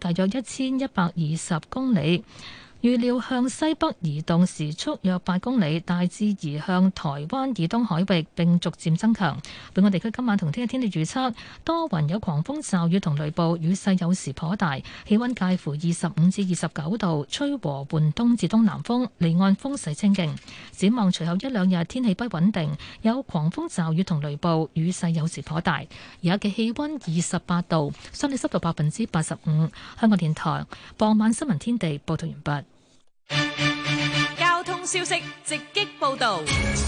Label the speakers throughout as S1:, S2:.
S1: 大約1120公里。預料向西北移動，時速約8公里，大致移向台灣以東海域，並逐漸增強。本港地區今晚同聽日天氣預測，多雲有狂風驟雨同雷暴，雨勢有時頗大，氣溫介乎25至29度，吹和緩東至東南風，離岸風勢清勁。展望隨後一兩日天氣不穩定，有狂風驟雨同雷暴，雨勢有時頗大。而家嘅氣溫28度，相對濕度85%。香港電台傍晚新聞天地報道完畢。
S2: 交通消息直擊報道。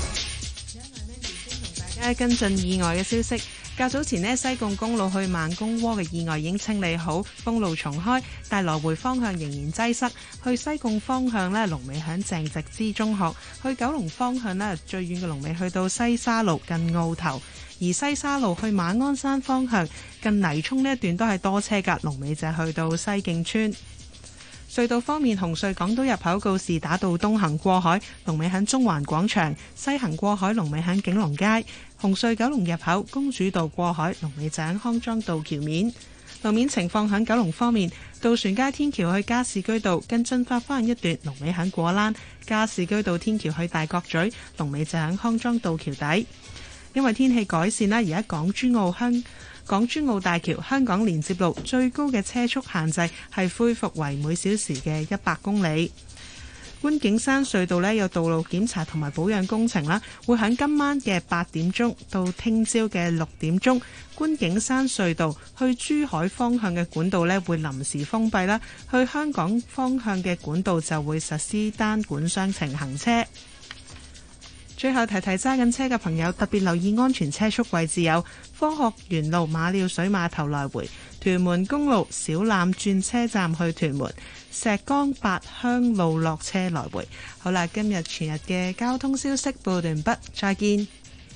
S3: 大家跟進意外嘅消息。較早前西貢公路去萬公窩嘅意外已經清理好，封路重開，但來回方向仍然擠塞。去西貢方向龍尾響鄭植之中學；去九龍方向最遠嘅龍尾去到西沙路近澳頭，而西沙路去馬鞍山方向近泥涌呢一段都係多車㗎，龍尾就去到西徑村。隧道方面，紅隧港島入口告士打道東行過海，龍尾喺中環廣場；西行過海，龍尾喺景隆街。紅隧九龍入口公主道過海，龍尾就喺康莊道橋面。路面情況喺九龍方面，渡船街天橋去加士居道跟進發翻一段，龍尾喺果欄；加士居道天橋去大角咀，龍尾就喺康莊道橋底。因為天氣改善啦，而家港珠澳大橋香港連接路最高嘅車速限制係恢復為每小時嘅100公里。觀景山隧道有道路檢查同埋保養工程啦，會喺今晚嘅8點鐘到聽朝嘅6點鐘，觀景山隧道去珠海方向嘅管道會臨時封閉啦，去香港方向嘅管道就會實施單管雙程行車。最後提提揸緊車嘅朋友，特別留意安全車速位置有科學園路馬料水碼頭來回、屯門公路小欖轉車站去屯門、石崗八鄉路落車來回。好啦，今日全日嘅交通消息報完畢，再見。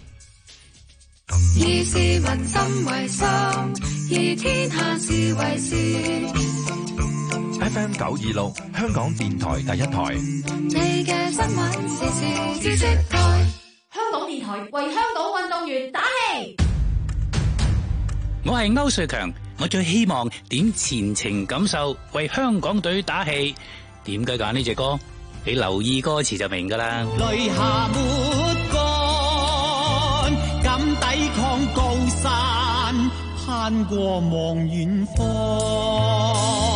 S4: 以市民心為心，以天下事為事。
S5: FM 926香港電台第一台。
S4: 你嘅新聞時事知識台。
S6: 香港電台為香港運動員打氣。
S7: 我係歐瑞強，我最希望點前程感受為香港隊打氣。點解揀呢隻歌？你留意歌詞就明㗎啦。
S8: 淚下沒乾，敢抵抗高山，攀過望遠方。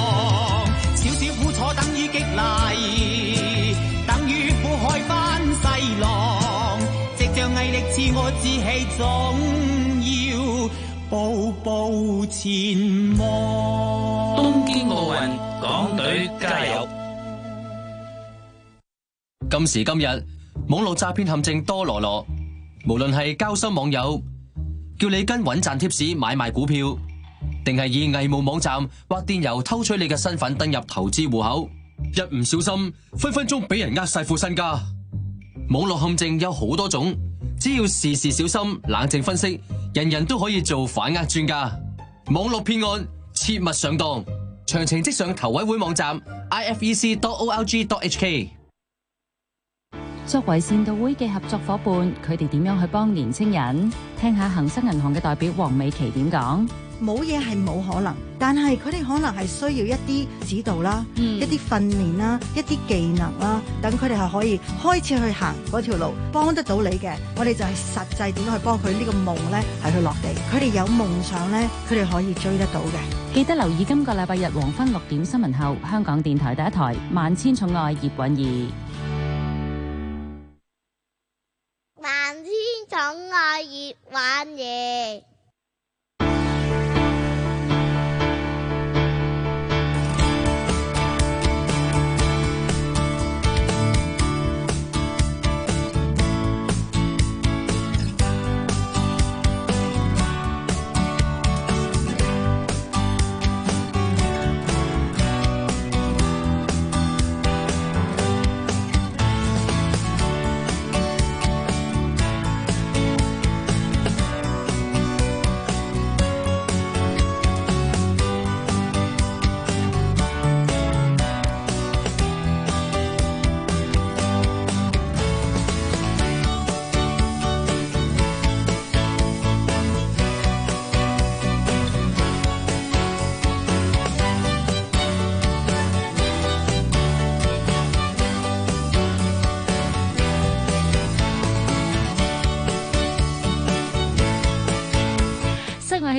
S8: 等於激勵，等於苦海翻細浪，藉着毅力賜我志氣，總要步步前望。
S7: 東京奧運，港隊加油！
S9: 今時今日，網絡詐騙陷阱多羅羅，無論係交心網友叫你跟穩賺貼士買賣股票，定係以偽冒網站或電郵偷取你嘅身份登入投資戶口，一唔小心分分鐘俾人呃晒副身家。網絡陷阱有好多種，只要事事小心，冷靜分析，人人都可以做反呃專家。網絡騙案切勿上當，詳情即上投委會網站 ifec.org.hk。
S10: 作為善導會嘅合作夥伴，佢哋點樣去幫年青人？聽下恒生銀行嘅代表黃美琪點講。
S11: 冇嘢係冇可能，但係佢哋可能係需要一啲指導啦，一啲訓練啦，一啲技能啦，等佢哋係可以開始去行嗰條路，幫得到你嘅。我哋就係實際點樣去幫佢呢個夢呢係去落地。佢哋有夢想呢，佢哋可以追得到嘅。
S10: 記得留意今個禮拜日黃昏6點新聞後，香港電台第一台萬千寵愛葉韻儀。
S12: 萬千寵愛葉韻儀。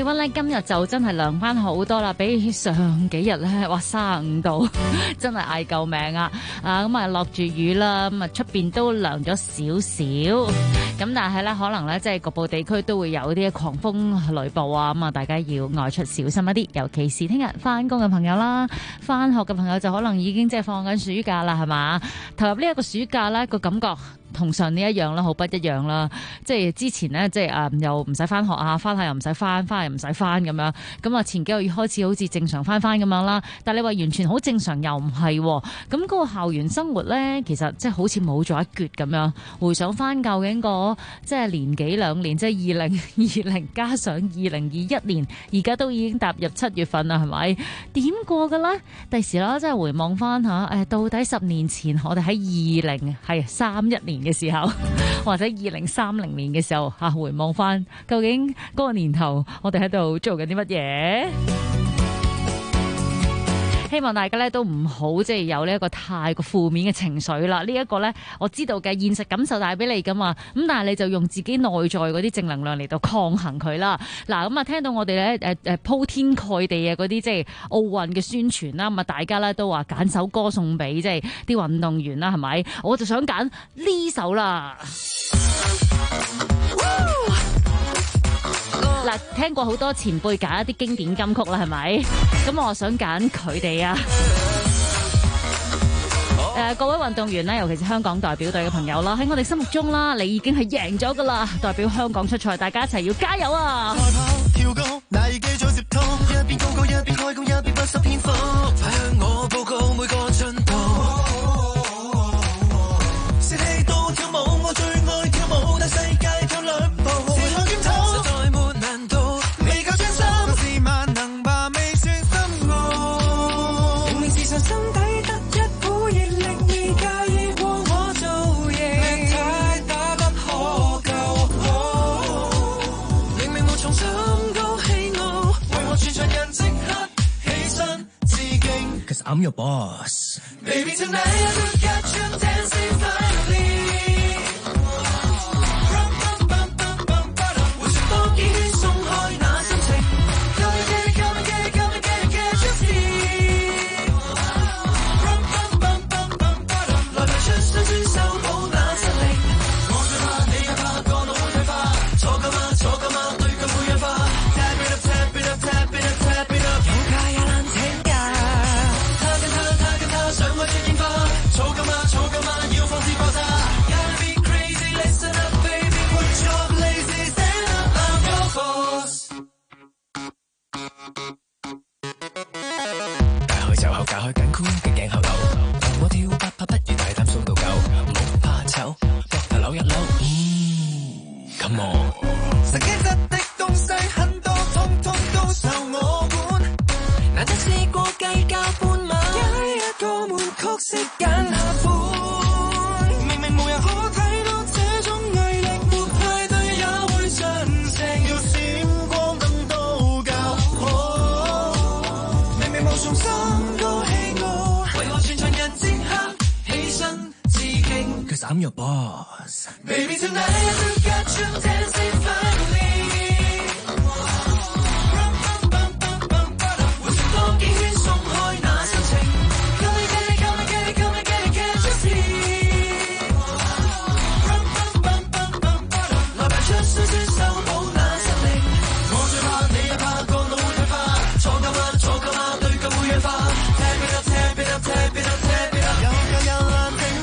S10: 氣溫咧今日就真係涼翻好多啦，比起上幾日咧，哇35度，真係嗌救命啊！咁啊落住雨啦，咁啊出邊都涼咗少少，咁但係咧可能咧即係局部地區都會有啲狂風雷暴啊，咁啊大家要外出小心一啲，尤其是聽日翻工嘅朋友啦，翻學嘅朋友就可能已經即係放緊暑假啦，係嘛？投入呢一個暑假咧個感覺同上年一樣啦，好不一樣啦。即係之前咧，即係又唔使翻學啊，翻下又唔使翻，翻又唔使翻咁樣。咁啊，前幾個月開始好似正常翻咁樣啦。但係你話完全好正常又唔係。咁嗰個校園生活咧，其實即係好似冇咗一橛咁樣。回想翻究竟個即係年幾兩年，即係2020加上2021年，而家都已經踏入7月份啦，係咪？點過㗎啦？第時啦，即係回望翻下，到底10年前我哋喺31年嘅時候，或者2030年嘅時候回望翻，究竟嗰個年頭我哋喺度做緊啲乜嘢？希望大家咧都唔好即係有呢一個太過負面嘅情緒啦。呢一個咧我知道嘅現實感受帶俾你噶嘛，咁但係你就用自己內在嗰啲正能量嚟到抗衡佢啦。嗱，咁啊聽到我哋咧鋪天蓋地嘅嗰啲即係奧運嘅宣傳啦，咁啊大家咧都話揀首歌送俾即係啲運動員啦，係咪？我就想揀呢首啦。嗱，聽過好多前輩揀一啲經典金曲啦，係咪？咁我想揀佢哋啊！各位運動員咧，尤其是香港代表隊嘅朋友啦，喺我哋心目中啦，你已經係贏咗噶啦！代表香港出賽，大家一齊要加油啊！
S13: 賽跑跳高，難以記早接通，一邊高歌一邊開工，一邊不失篇幅，快向我報告每個進度。士氣到跳舞，我最愛跳舞，但世界跳兩步。心底得一股熱力，未介意過我做型，力太大不可救。明明無從心高氣傲，為何全場人即刻起身致敬 ？Cause I'm your boss. Baby tonight I look at you dancing finally. 回旋多幾圈鬆開那心情。解開緊箍嘅頸後流，讓我跳8拍不如大膽數到9，唔好怕醜，膊頭扭一扭，Come on。實機質的東西很多，通通都受我管，難得試過計較半晚，一個悶曲式揀下款，明明無人可睇到這種毅力，沒派對也會盡情，要閃光燈都夠好，明明無從心。Cause I'm your boss. Baby tonight I look at you dancing finally. 回旋多幾圈鬆開那心情 Come and get it, come and get it, come and get it, can't you see 來排出酸酸手補那實力我最怕你也怕個腦退化坐夠嗎坐夠嗎對腳會氧化 Tap it up, tap it up, tap it up, tap it up 有難頂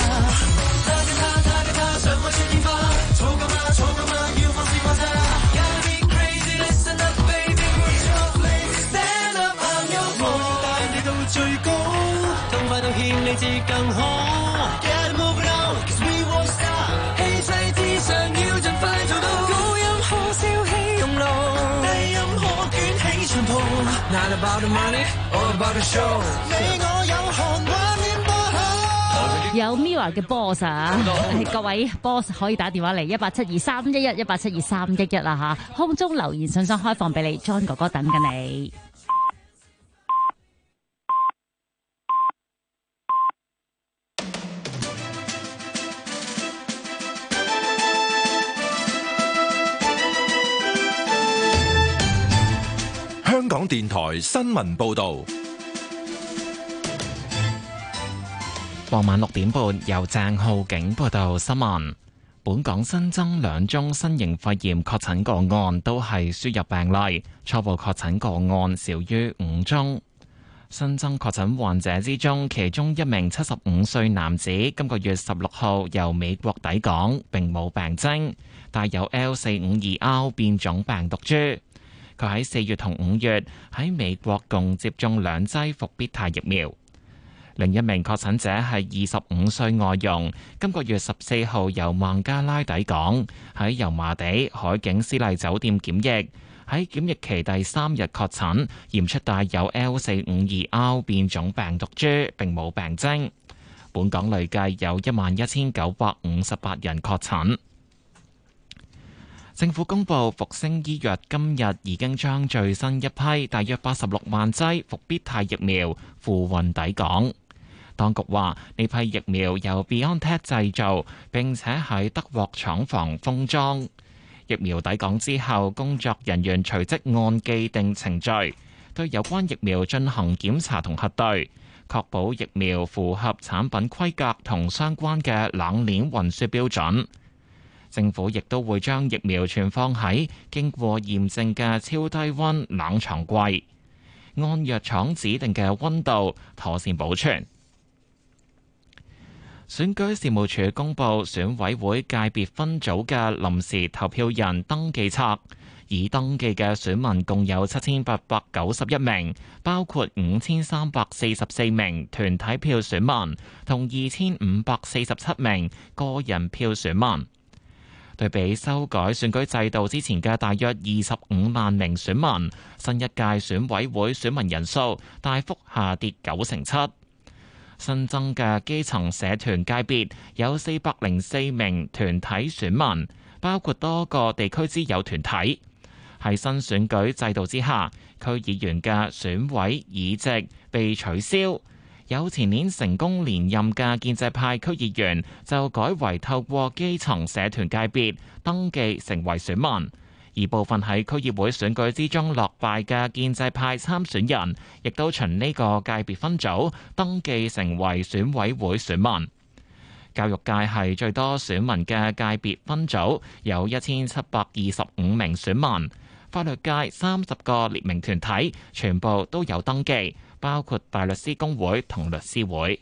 S13: 你至更好 Get it moving on Cause we won't stop 氣勢之上要盡快做到高音可燒起熔爐低音可捲起長袍 Not about the money All about the show 你我有汗畫面播好
S10: 有 Mirror 嘅 boss 啊各位 boss 可以打電話嚟1872311 1872311啦嚇空中留言信箱開放俾你 John 哥哥等緊你
S5: 港電台新聞報道。
S14: 傍晚6點半，由鄭浩景報道新聞。本港新增2宗新型肺炎確診個案，都係輸入病例，初步確診個案少於5宗。新增確診患者之中，其中一名75歲男子今個月16號由美國抵港，並冇病徵，帶有 L452R 變種病毒株。佢喺4月同5月喺美國共接種2劑復必泰疫苗。另一名確診者係25歲外傭，今個月14號由孟加拉抵港，喺油麻地海景絲麗酒店檢疫，喺檢疫期第3日確診，驗出帶有 L452R 變種病毒株，並冇病徵。本港累計有11,958人確診。政府公布復星醫藥今日已經將最新一批大約86萬劑復必泰疫苗付運抵港。當局話呢批疫苗由 BioNTech 製造，並且喺德國廠房封裝。疫苗抵港之後，工作人員隨即按既定程序對有關疫苗進行檢查同核對，確保疫苗符合產品規格同相關嘅冷鏈運輸標準。政府亦都會將疫苗存放喺經過驗證嘅超低溫冷藏櫃，按藥廠指定嘅溫度妥善保存。選舉事務處公布選委會界別分組嘅臨時投票人登記冊，已登記嘅選民共有7,891名，包括5,344名團體票選民同2,547名個人票選民。對比修改選舉制度之前嘅大約25萬名選民，新一屆選委會選民人數大幅下跌97%。新增嘅基層社團界別有404名團體選民，包括多個地區之友團體。喺新選舉制度之下，區議員嘅選委議席被取消，有前年成功連任嘅建制派區議員就改為透過基層社團界別登記成為選民。而部分喺區議會選舉之中落敗嘅建制派參選人，亦都循呢個界別分組登記成為選委會選民。教育界係最多選民嘅界別分組，有1,725名選民。法律界30個列明團體全部都有登記，包括大律師公會同律師會。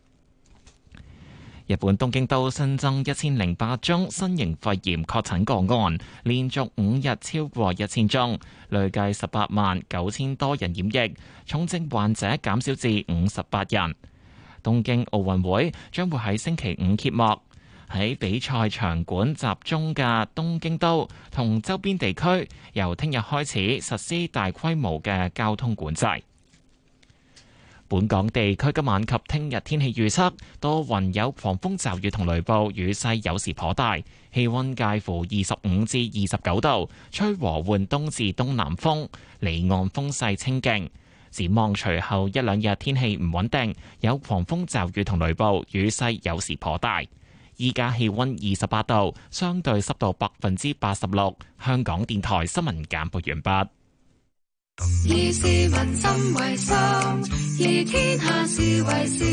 S14: 日本東京都新增1008宗新型肺炎確診個案，連續5日超過1000宗，累計189000多人染疫，重症患者減少至58人。東京奧運會將會喺星期5揭幕，喺比賽場館集中嘅東京都同周邊地區，由聽日開始實施大規模嘅交通管制。本港地區今晚及聽日天氣預測，多雲有狂風驟雨同雷暴，雨勢有時頗大，氣溫介乎25至29度，吹和緩東至東南風，離岸風勢清勁。展望隨後一兩日天氣唔穩定，有狂風驟雨同雷暴，雨勢有時頗大。依家氣溫28度，相對濕度86%。香港電台新聞簡報完畢。
S4: 以市民心為心，以天下事為事。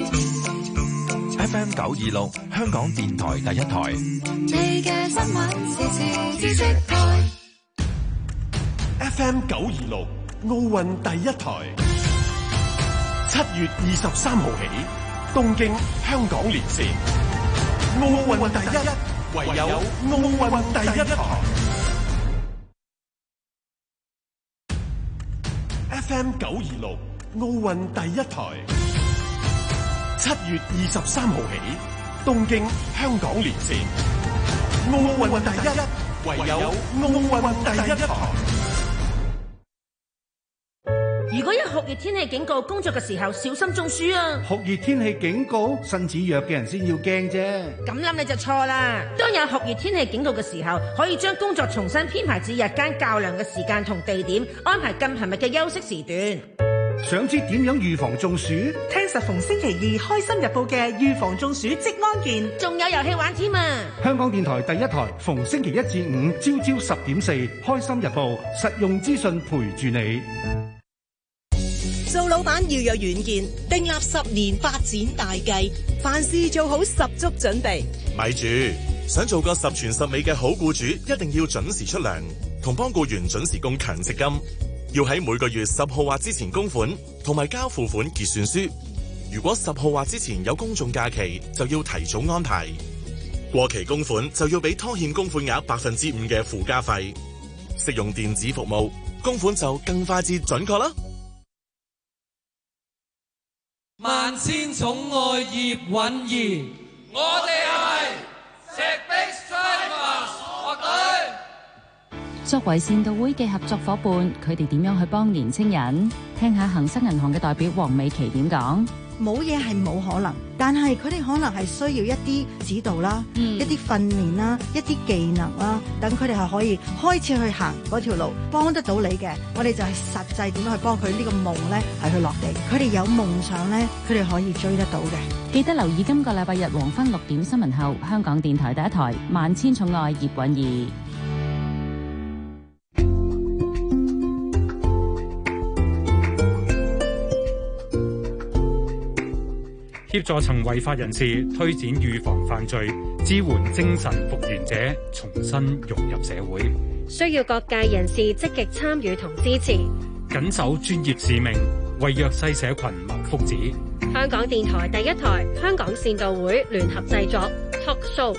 S5: FM 926，香港電台第一台。
S4: 你嘅新聞時事知識台。
S15: FM 926，奧運第一台。7月23號起，東京香港連線。奧運第一，唯有奧運第一台。FM 926，奧運第一台。7月23號起，東京香港連線。奧運第一，唯有奧運第一台。
S16: 如果有酷熱天氣警告，工作嘅時候小心中暑啊！
S17: 酷熱天氣警告，身子弱嘅人先要驚啫。
S16: 咁諗你就錯啦。當有酷熱天氣警告嘅時候，可以將工作重新編排至日間較涼嘅時間同地點，安排更頻密嘅休息時段。
S17: 想知點樣預防中暑？
S18: 聽實逢星期2《開心日報》嘅預防中暑職安健，
S16: 仲有遊戲玩添啊！
S17: 香港電台第一台，逢星期1至5朝朝10點4，《開心日報》實用資訊陪住你。
S19: 做老闆要有遠見，訂立10年發展大計，凡事做好十足準備。
S20: 咪住，想做個十全十美嘅好僱主，一定要準時出糧，同幫僱員準時供強積金，要喺每個月10號或之前供款，同埋交付款結算書。如果10號或之前有公眾假期，就要提早安排。過期供款就要俾拖欠供款額5%嘅附加費。適用電子服務，供款就更快捷準確啦。
S21: 萬千寵愛葉韻儀，我哋係石壁 Strikers 樂隊。
S10: 作為善導會嘅合作伙伴，佢哋點樣去幫年青人？聽下恒生銀行嘅代表黃美琪點講。
S11: 冇嘢係冇可能，但係佢哋可能係需要一啲指導啦，一啲訓練啦，一啲技能啦，等佢哋係可以開始去行嗰條路，幫得到你嘅。我哋就係實際點樣去幫佢呢個夢咧係去落地。佢哋有夢想咧，佢哋可以追得到嘅。
S10: 記得留意今個禮拜日黃昏6點新聞後，香港電台第一台《萬千寵愛葉韻儀》。
S22: 協助曾違法人士推展預防犯罪，支援精神復原者重新融入社會。
S23: 需要各界人士積極參與同支持，
S22: 緊守專業使命，為弱勢社群謀福祉。
S23: 香港電台第一台、香港善導會聯合製作 Talk Show。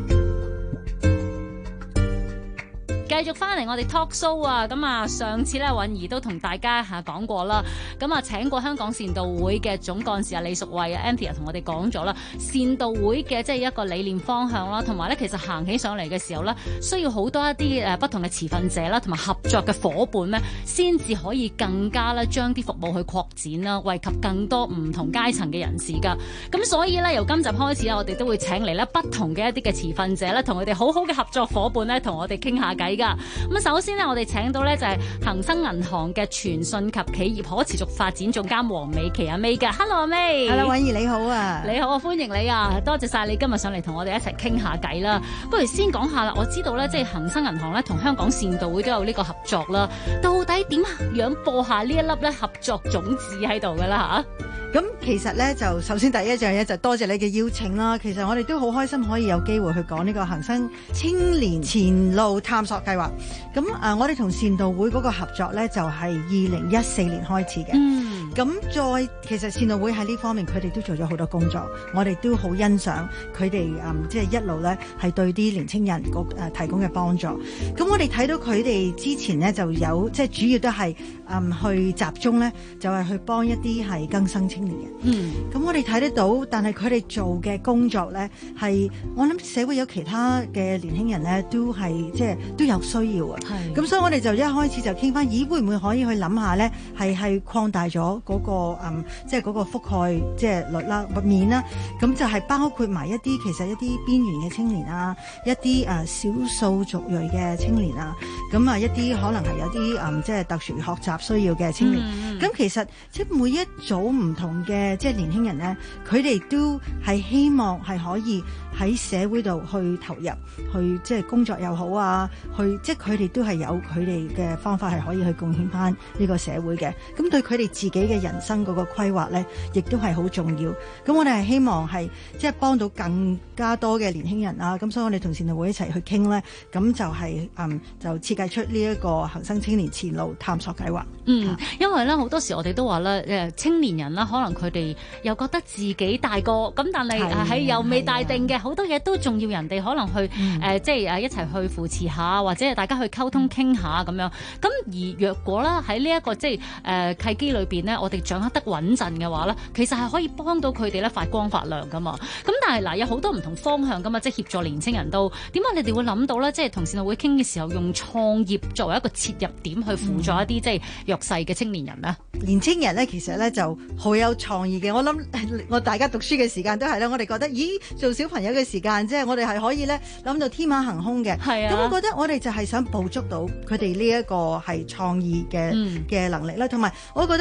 S10: 繼續翻嚟我哋 talk show 啊，咁啊上次咧韻儀都同大家講過啦，咁啊請過香港善導會嘅總幹事李淑慧啊 Anthea 同我哋講咗啦，善導會嘅即係一個理念方向啦，同埋咧其實行起上嚟嘅時候咧，需要好多一啲不同嘅持份者啦，同埋合作嘅伙伴咧，先至可以更加咧將啲服務去擴展啦，惠及更多唔同階層嘅人士噶。咁所以咧由今集開始咧，我哋都會請嚟咧不同嘅一啲嘅持份者咧，同佢哋好好嘅合作伙伴咧，同我哋傾下偈噶。咁首先呢，我哋請到呢就係恒生銀行嘅傳訊及企業可持續發展總監黃美琪阿 May 嘅。Hello 阿 May。Hello
S11: 韻儀你好啊。
S10: 你好啊，歡迎你啊，多謝晒你今日上嚟同我哋一齊傾下偈啦。不如先講下啦，我知道呢，即係恒生銀行呢同香港善導會都有呢個合作啦。到底點樣播下呢一粒呢合作種子喺度㗎啦吓？
S11: 咁其實咧就首先第一樣嘢就多謝你嘅邀請啦。其實我哋都好開心可以有機會去講呢個恒生青年前路探索計劃。咁我哋同善導會嗰個合作咧就係2014年開始嘅。咁再其實善導會喺呢方面佢哋都做咗好多工作，我哋都好欣賞佢哋即係一路咧係對啲年青人提供嘅幫助。咁我哋睇到佢哋之前咧就有即係主要都係去集中咧就係去幫一啲係更生青年嘅。咁我哋睇得到，但係佢哋做嘅工作咧係我諗社會有其他嘅年輕人咧都係即係都有需要啊。咁所以我哋就一開始就傾翻，咦會唔會可以去諗下咧係擴大咗嗰個即係嗰個覆蓋即係率啦面啦。咁就係包括埋一啲其實一啲邊緣嘅青年啊，一啲少數族裔嘅青年啊，咁啊一啲可能係有啲即係特殊學習需要嘅青年。咁其實即係每一組唔同嘅即係年輕人咧，佢哋都係希望係可以喺社會度去投入，去即係工作又好啊，去即係佢哋都係有佢哋嘅方法係可以去貢獻翻呢個社會嘅。咁對佢哋自己嘅人生嗰個規劃咧，亦都係好重要。咁我哋係希望係即係幫到更加多嘅年輕人啊。咁所以我哋同善導會一齊去傾咧，咁就係就設計出呢一個恒生青年前路探索計劃。
S10: 因為咧好多時我哋都話咧青年人啦，可能佢哋又覺得自己大個，咁但係喺又未大定嘅，好多嘢都仲要人哋可能去即係一齊去扶持下，或者係大家去溝通傾下咁樣。咁而若果咧喺呢一個即係契機裏邊呢，我哋掌握得穩陣嘅話咧，其實係可以幫到佢哋咧發光發亮噶嘛。咁但係嗱有好多唔同方向噶嘛，即係協助年青人都點解你哋會諗到咧？即係同善導會傾嘅時候，用創業作為一個切入點去輔助一啲即係弱勢嘅青年人咧。
S11: 年青人咧其實咧就好有創意嘅。我諗我大家讀書嘅時間都係咧，我哋覺得咦做小朋友嘅時間即係我哋係可以咧諗到天馬行空嘅。咁我覺得我哋就係想捕捉到佢哋呢一個係創意嘅能力啦，同埋我覺得佢哋都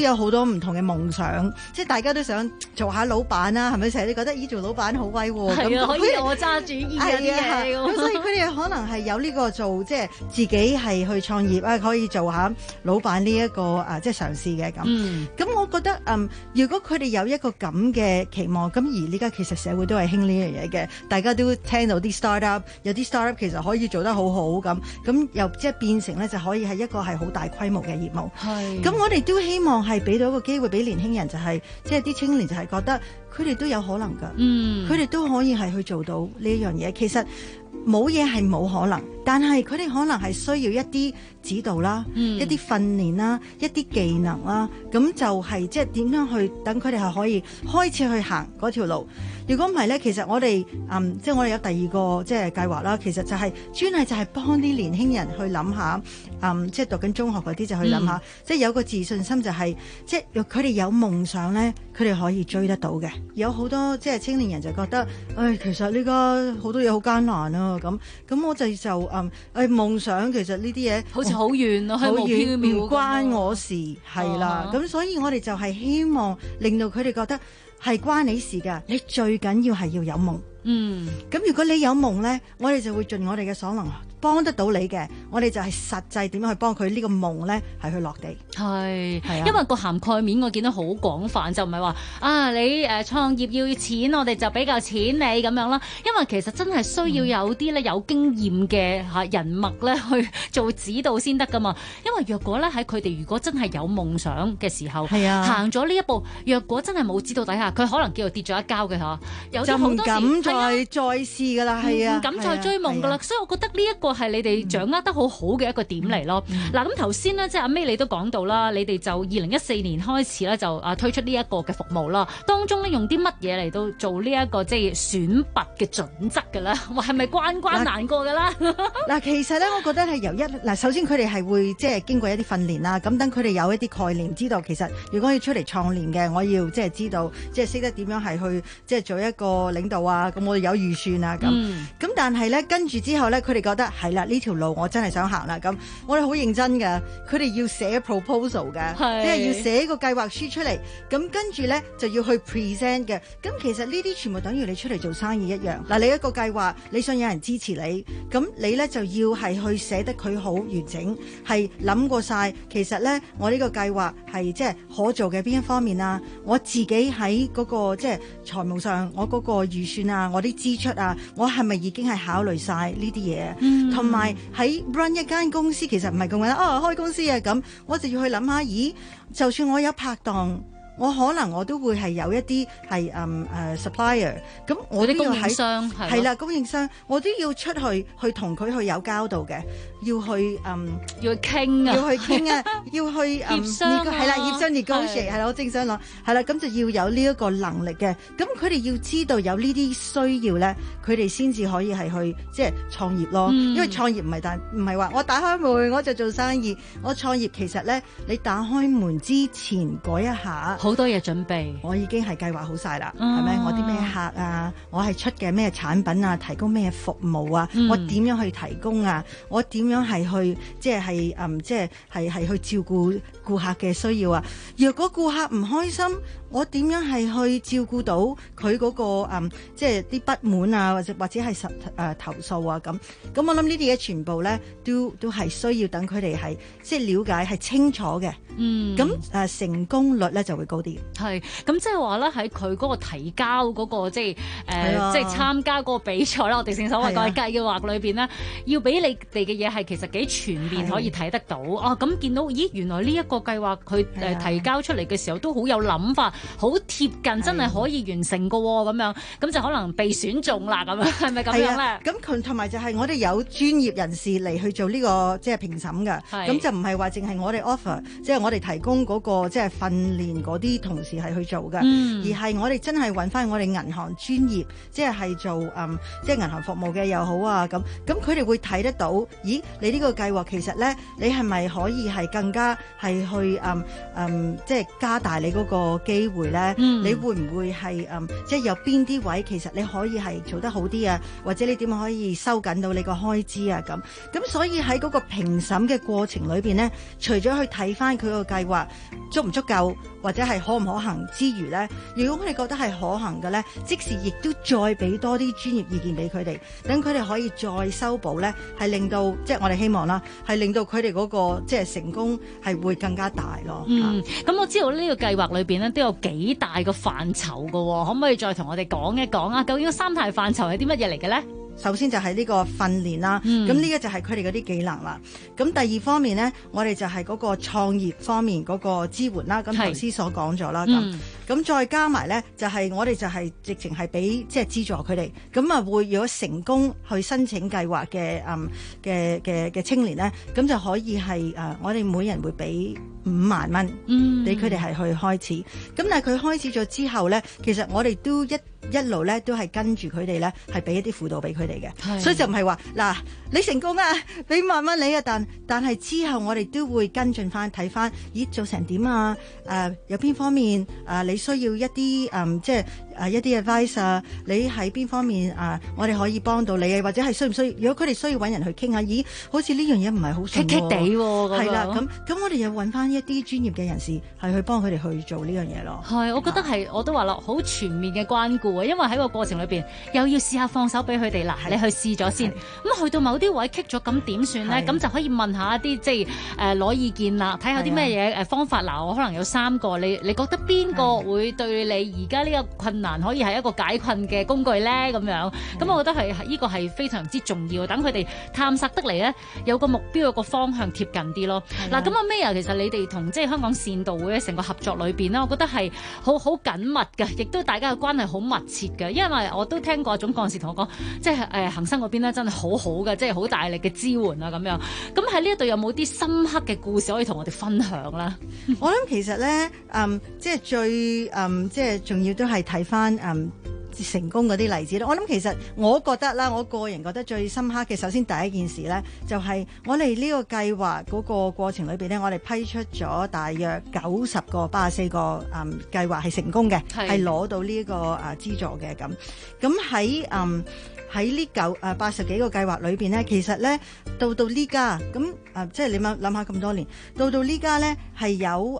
S11: 有好多唔同嘅夢想，即係大家都想做下老闆啦，係咪？成日都覺得咦做老闆好威喎，
S10: 係啊，可以我揸主意啊啲嘢
S11: 咁，所以佢哋可能係有呢個做即係自己係去創業啊，可以做下老闆呢一個即係嘗試嘅咁。咁我覺得如果佢哋有一個咁嘅期望，咁而呢家其實社會都係興呢樣嘢嘅，大家都聽到啲 startup， 有啲 startup 其實可以做得好好咁又即係變成咧就可以係一個係好大規模嘅業務。咁我哋都希望係俾到一個機會俾年輕人，就係即係啲青年就係覺得佢哋都有可能㗎，佢哋都可以係去做到呢一樣嘢。其實冇嘢係冇可能，但係佢哋可能係需要一啲指導啦，一啲訓練啦，一啲技能啦，咁就係即係點樣去等佢哋係可以開始去行嗰條路。如果唔係咧，其實我哋即係我哋有第二個即係計劃啦，其實就係專係就係幫啲年輕人去諗下，即係讀緊中學嗰啲就去諗下，即係有個自信心就係即係佢哋有夢想咧，佢哋可以追得到嘅。有好多即係青年人就覺得，其實呢個好多嘢好艱難啊，咁我就夢想其實呢啲嘢
S10: 好似好遠咯，
S11: 好遠唔關我事係啦。咁所以我哋就係希望令到佢哋覺得係關你事㗎，你最緊要係要有夢。咁如果你有夢咧，我哋就會盡我哋嘅所能幫得到你嘅，我哋就係實際點樣去幫佢呢個夢咧係去落地。
S10: 係因為個涵蓋面我見到好廣泛，就唔係話你創業要錢，我哋就俾夠錢你咁樣啦。因為其實真係需要有啲咧有經驗嘅人脈咧去做指導先得噶嘛。因為若果咧喺佢哋如果真係有夢想嘅時候，行咗呢一步，若果真係冇指導底下，佢可能叫做跌咗一跤嘅嚇，有啲好多時
S11: 再試噶啦，
S10: 唔敢再追夢噶啦。所以我覺得呢一個係你哋掌握得好好嘅一個點嚟咯。嗱，咁頭先呢，即係阿 May 你都講到啦，你哋就2014年開始咧就推出呢一個嘅服務啦。當中咧用啲乜嘢嚟到做呢一個即係選拔嘅準則嘅咧？哇，係咪關難過㗎啦？
S11: 嗱，其實咧，我覺得係首先佢哋係會即係經過一啲訓練啦。咁等佢哋有一啲概念，知道其實如果要出嚟創年嘅，我要即係知道即係識得點樣係去即係做一個領導啊。咁我哋有預算啊咁但係咧跟住之後咧，佢哋覺得係啦，呢條路我真係想行啦。咁我哋好認真㗎，佢哋要寫 proposal 嘅，即係要寫個計劃書出嚟。咁跟住咧就要去 present 嘅。咁其實呢啲全部等於你出嚟做生意一樣。嗱，你一個計劃，你想有人支持你，咁你咧就要係去寫得佢好完整，係諗過晒。其實咧，我呢個計劃係即係可做嘅邊一方面啊？我自己喺嗰個即係財務上，我嗰個預算啊，我啲支出啊，我係咪已經係考慮晒呢啲嘢？同埋喺 run 一間公司，其實唔係咁簡單。開公司啊咁，我就要去諗下，咦，就算我有拍檔，我可能我都會係有一啲係supplier， 咁我都要喺係啦，供應商我都要出去同佢去有交道嘅，要去
S10: 傾啊，
S11: 要去協
S10: 商
S11: 係啦，協商 negotiate 係啦，我正想講係啦，咁就要有呢一個能力嘅，咁佢哋要知道有呢啲需要咧，佢哋先至可以係去即係創業咯。因為創業唔係話我打開門我就做生意，我創業其實咧，你打開門之前嗰一下。
S10: 好多嘢準備，
S11: 我已經係計劃好晒啦，係咪？我啲咩客啊，我係出嘅咩產品啊，提供咩服務啊，我點樣去提供啊？我點樣係去即係去照顧顧客嘅需要啊？若果顧客唔開心，我點樣係去照顧到佢嗰個即係啲不滿啊，或者係投訴啊咁。咁我諗呢啲嘢全部咧都係需要等佢哋係即係了解係清楚嘅。咁成功率咧就會高啲。
S10: 係咁即係話咧喺佢嗰個提交嗰個即係即係參加嗰個比賽啦，我哋正所謂個計劃裏邊咧，要俾你哋嘅嘢係其實幾全面可以睇得到。咁見到咦原來呢一個計劃佢提交出嚟嘅時候都好有諗法，好貼近真係可以完成㗎喎咁樣，咁就可能被選中啦咁樣，係咪咁樣咧？
S11: 咁佢同埋就係我哋有專業人士嚟去做呢個即係評審㗎，咁就唔係話淨係我哋 offer， 即係我哋提供嗰個即係訓練嗰啲啲同事係去做嘅，
S10: 嗯
S11: 而係我哋真係揾翻我哋銀行專業，即係做即係銀行服務嘅又好啊，咁佢哋會睇得到，咦？你呢個計劃其實咧，你係咪可以係更加係去即係加大你嗰個機會咧？你會唔會係即係有邊啲位其實你可以係做得好啲啊？或者你點可以收緊到你個開支啊？咁所以喺嗰個評審嘅過程裏邊咧，除咗去睇翻佢個計劃足唔足夠，或者係可唔可行之餘咧，如果我哋覺得係可行嘅咧，即時亦都再俾多啲專業意見俾佢哋，等佢哋可以再修補咧，係令到即係我哋希望啦，係令到佢哋嗰個即係成功係會更加大咯。
S10: 咁我知道呢個計劃裏邊咧都有幾大個範疇㗎，可唔可以再同我哋講一講啊？究竟三大範疇係啲乜嘢嚟嘅咧？
S11: 首先就係呢個訓練啦，咁呢個就係佢哋嗰啲技能啦。咁第二方面呢，我哋就係嗰個創業方面嗰個支援啦。咁頭先所講咗啦，咁再加埋呢，就係我哋就係直情係俾即係資助佢哋。咁啊會如果成功去申請計劃嘅青年呢，咁就可以係我哋每人會俾5萬蚊，俾佢哋係去開始。咁但係佢開始咗之後呢，其實我哋都一路咧都係跟住佢哋咧，係俾一啲輔導俾佢哋嘅，所以就唔係話嗱你成功啊，俾5萬蚊你啊，但係之後我哋都會跟進翻睇翻，咦做成點啊？有邊方面你需要一啲即係一啲 advice 啊？你喺邊方面我哋可以幫到你啊？或者係需唔需要？如果佢哋需要揾人去傾下，咦好似呢樣嘢唔係好順喎，棘棘地喎，係啦，咁我哋又揾翻一啲專業嘅人士係去幫佢哋去做呢樣嘢咯。係，我覺得係我都話啦，好全面嘅關顧。因為喺個過程裏邊又要試下放手俾佢哋啦，你去試咗先，咁去到某啲位棘咗，咁點算咧？咁就可以問下一啲即係攞意見啦，睇下啲咩嘢方法。嗱，我可能有3個，你覺得邊個會對你而家呢個困難可以係一個解困嘅工具咧？咁樣，咁我覺得係呢個係非常之重要，等佢哋探索得嚟咧，有個目標，有個方向貼近啲咯。嗱，咁May其實你哋同即係香港善導會成個合作裏邊咧，我覺得係好緊密嘅，亦都大家嘅關係好密切嘅，因為我都聽過總幹事同我講，即係恒生嗰邊咧真係好好嘅，即係好大力嘅支援啊咁樣。咁喺呢一度有冇啲深刻嘅故事可以同我哋分享啦？我諗其實咧，即係最即係重要都係睇翻成功嗰啲例子咯。我諗其實我覺得啦，我個人覺得最深刻嘅，首先第一件事咧，就係我哋呢個計劃嗰個過程裏邊咧，我哋批出咗大約84個計劃係成功嘅，係攞到呢個資助嘅咁。咁喺呢80幾個計劃裏邊咧，其實咧到呢家咁即係你諗下咁多年，到呢家咧係有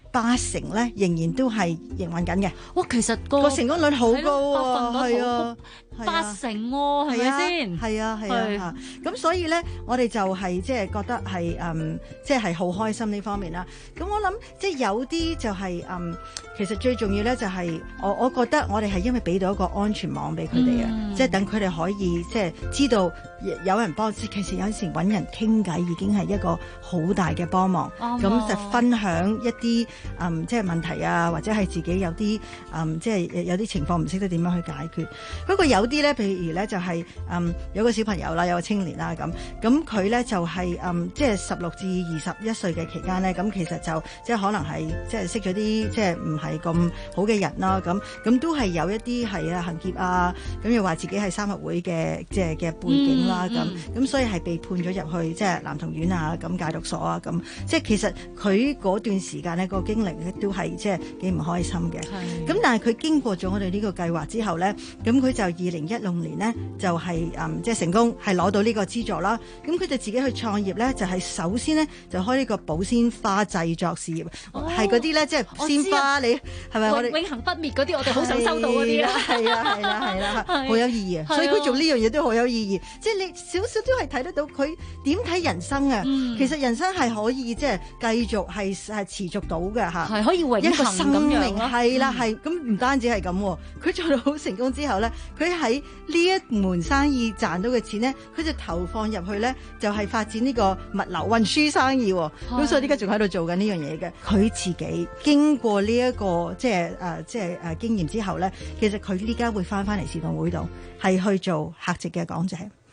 S11: 80%咧仍然都係營運緊嘅。哇，其實個成功率好高啊，係啊，80%喎，係咪先？係啊，咁所以咧，我哋就係即係覺得係即係好開心呢方面啦。咁我諗即係有啲就係其實最重要咧就係我覺得我哋係因為俾到一個安全網俾佢哋啊，即係等佢哋可以即係知道有人幫。其實有時揾人傾偈已經係一個好大嘅幫忙。咁就分享一啲即係問題啊，或者係自己有啲即係有啲情況唔識得點樣去解決。不過有啲咧，譬如咧就係有個小朋友啦，有個青年啦咁佢咧就係即係16至21歲嘅期間咧，咁其實就即係可能係即係識咗啲即係唔係咁好嘅人啦，咁都係有一啲係行劫啊，咁又話自己係三合會嘅即係嘅背景啦，咁所以係被判咗入去即係男童院啊，咁戒毒所啊，咁即係其實佢嗰段時間咧個經歷咧都係即係幾唔開心嘅。咁但係佢經過咗我哋呢個計劃之後咧，咁佢就2016年咧就係即係成功係攞到呢個資助啦。咁佢就自己去創業咧，就係首先咧就開呢個保鮮花製作事業，係嗰啲咧即係鮮花，你係咪我哋永恆不滅嗰啲？我哋好想收到嗰啲啊！係啦，好有意義啊！所以佢做呢樣嘢都好有意義，即係你少少都係睇得到佢點睇人生啊！其實人生係可以即係繼續係持續到嘅嚇，係可以永恆咁樣咯。係啦，係咁唔單止係咁，佢做到好成功之後咧，佢喺呢一門生意賺到嘅錢咧，佢就投放入去咧，就係發展呢個物流運輸生意。咁所以而家仲喺度做緊呢樣嘢嘅。佢自己經過呢一個即係經驗之後咧，其實佢呢家會翻嚟善導會度係去做客席嘅講者。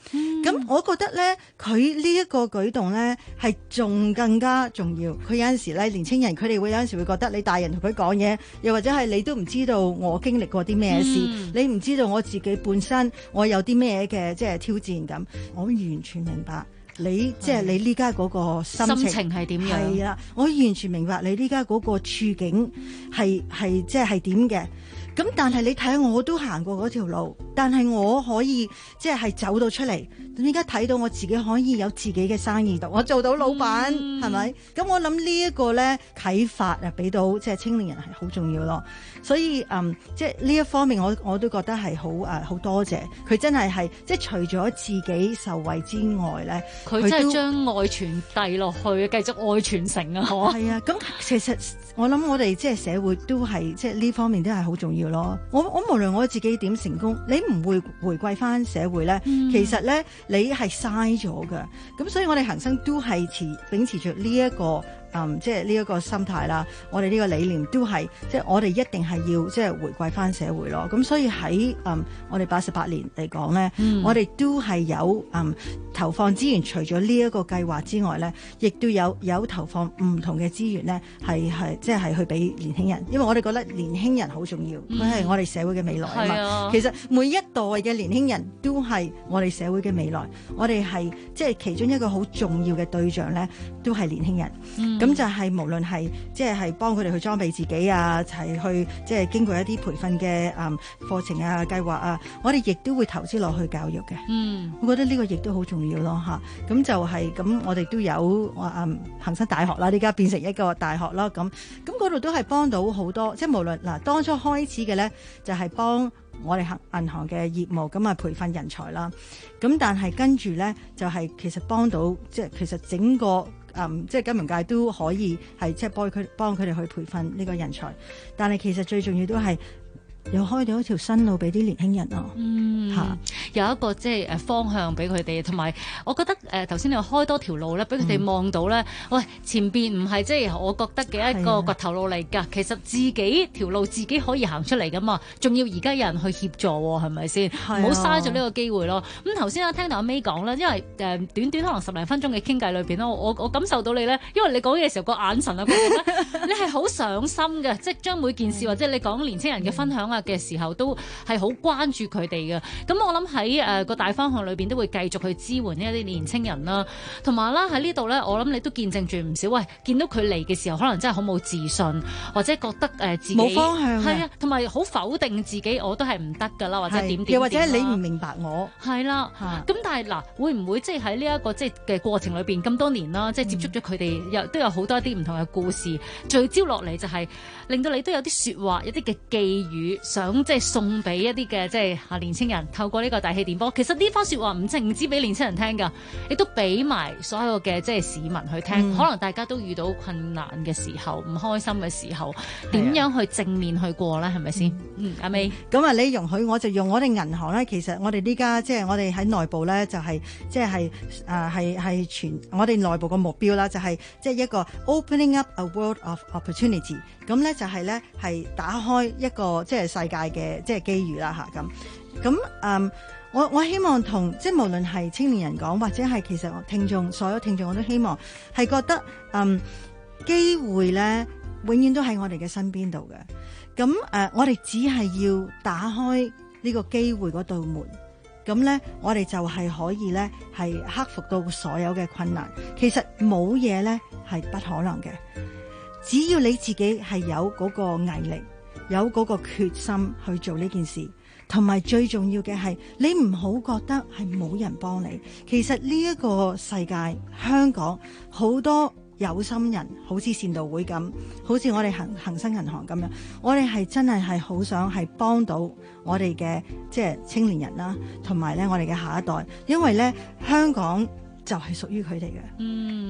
S11: 咁我覺得咧，佢呢一個舉動咧係仲更加重要。佢有陣時咧，年青人佢哋會有陣時會覺得你大人同佢講嘢，又或者係你都唔知道我經歷過啲咩事，你唔知道我自己本身我有啲咩嘅即係挑戰咁，我完全明白。你即係你呢家嗰個心情
S10: 係點樣？
S11: 係啊，我完全明白你呢家嗰個處境係即係點嘅。咁但係你睇下，我都行過嗰條路，但係我可以即係走到出嚟。咁而家睇到我自己可以有自己嘅生意度，我做到老闆，係咪？咁我諗呢一個咧啟發啊，俾到即係青年人係好重要咯。所以即係呢一方面我都覺得係好多謝佢，真係即係除咗自己受惠之外咧，
S10: 佢真係將愛傳遞落去，繼續愛傳承啊！
S11: 係啊，咁其實我諗我哋即係社會都係即係呢方面都係好重要咯。我無論我自己點成功，你唔會回饋翻社會咧，其實咧你係嘥咗㗎。咁所以我哋恒生都係秉持住呢一個即係呢一個心態啦。我哋呢個理念都係即係我哋一定係要即係回饋翻社會咯。咁所以喺我哋88年嚟講咧，我哋都係有投放資源，除咗呢一個計劃之外咧，亦都有投放唔同嘅資源咧，係即係去俾年輕人，因為我哋覺得年輕人好重要，佢係我哋社會嘅未來啊嘛。其實每一代嘅年輕人都係我哋社會嘅未來，我哋係即係其中一個好重要嘅對象咧，都係年輕人。咁就係無論係即係幫佢哋去裝備自己啊，係去即係經過一啲培訓嘅課程啊、計劃啊，我哋亦都會投資落去教育嘅。我覺得呢個亦都好重要咯嚇。咁就係咁，我哋都有恒生大學啦，呢家變成一個大學啦。咁嗰度都係幫到好多，即係無論嗱當初開始嘅咧，就係幫我哋銀行嘅業務咁培訓人才啦。咁但係跟住咧就係其實幫到即係其實整個。即係金融界都可以係即係幫佢哋去培訓呢個人才，但係其實最重要都係又開到一條新路俾啲年輕人咯。
S10: 有一個即係方向俾佢哋，同埋我覺得頭先你話開多條路咧，俾佢哋望到咧，喂前邊唔係即係我覺得嘅一個掘頭路嚟㗎，其實自己條路自己可以行出嚟㗎嘛，仲要而家有人去協助喎，係咪先？唔好嘥咗呢個機會咯。咁頭先聽到阿 May 講啦，因為短可能10零分鐘嘅傾偈裏邊咯，我感受到你咧，因為你講嘢嘅時候個眼神啊，你係好上心嘅，即係將每件事或者你講年青人嘅分享啊嘅時候都係好關注佢哋嘅。咁我諗喺個大方向裏邊都會繼續去支援呢一啲年青人啦，同埋啦喺呢度咧，我諗你都見證住唔少。喂，見到佢嚟嘅時候，可能真係好冇自信，或者覺得自己
S11: 冇方向，
S10: 係啊，同埋好否定自己，我都係唔得㗎啦，或者點
S11: 又或者你唔明白我
S10: 係啦。咁但係嗱，會唔會即係喺呢一個即係嘅過程裏邊咁多年啦，即係接觸咗佢哋，都有好多啲唔同嘅故事聚焦落嚟，就係令到你都有啲説話，一啲嘅寄語，想即係送俾一啲嘅即係年青人，透過呢個大氣電波。其實呢番説話唔淨止俾年青人聽㗎，亦都俾埋所有嘅即係市民去聽。可能大家都遇到困難嘅時候，唔開心嘅時候，點樣去正面去過咧？係咪先？阿 May，
S11: 咁你容許我就用我哋銀行咧。其實我哋呢家即係我哋喺內部咧，就係即係係全我哋內部個目標啦，就係即係一個 opening up a world of opportunity。咁咧就係咧係打開一個即係世界嘅即係機遇啦嚇咁。我希望同即係無論係青年人講，或者係其實所有聽眾我都希望係覺得機會咧永遠都喺我哋嘅身邊度嘅。咁我哋只係要打開呢個機會嗰道門，咁咧我哋就係可以咧係克服到所有嘅困難。其實冇嘢咧係不可能嘅，只要你自己係有嗰個毅力，有嗰個決心去做呢件事。同埋最重要嘅係，你唔好覺得係冇人幫你。其實呢一個世界，香港好多有心人，好似善導會咁，好似我哋恒生銀行咁樣，我哋係真係好想係幫到我哋嘅即係青年人啦，同埋咧我哋嘅下一代，因為咧香港就係屬於佢哋嘅。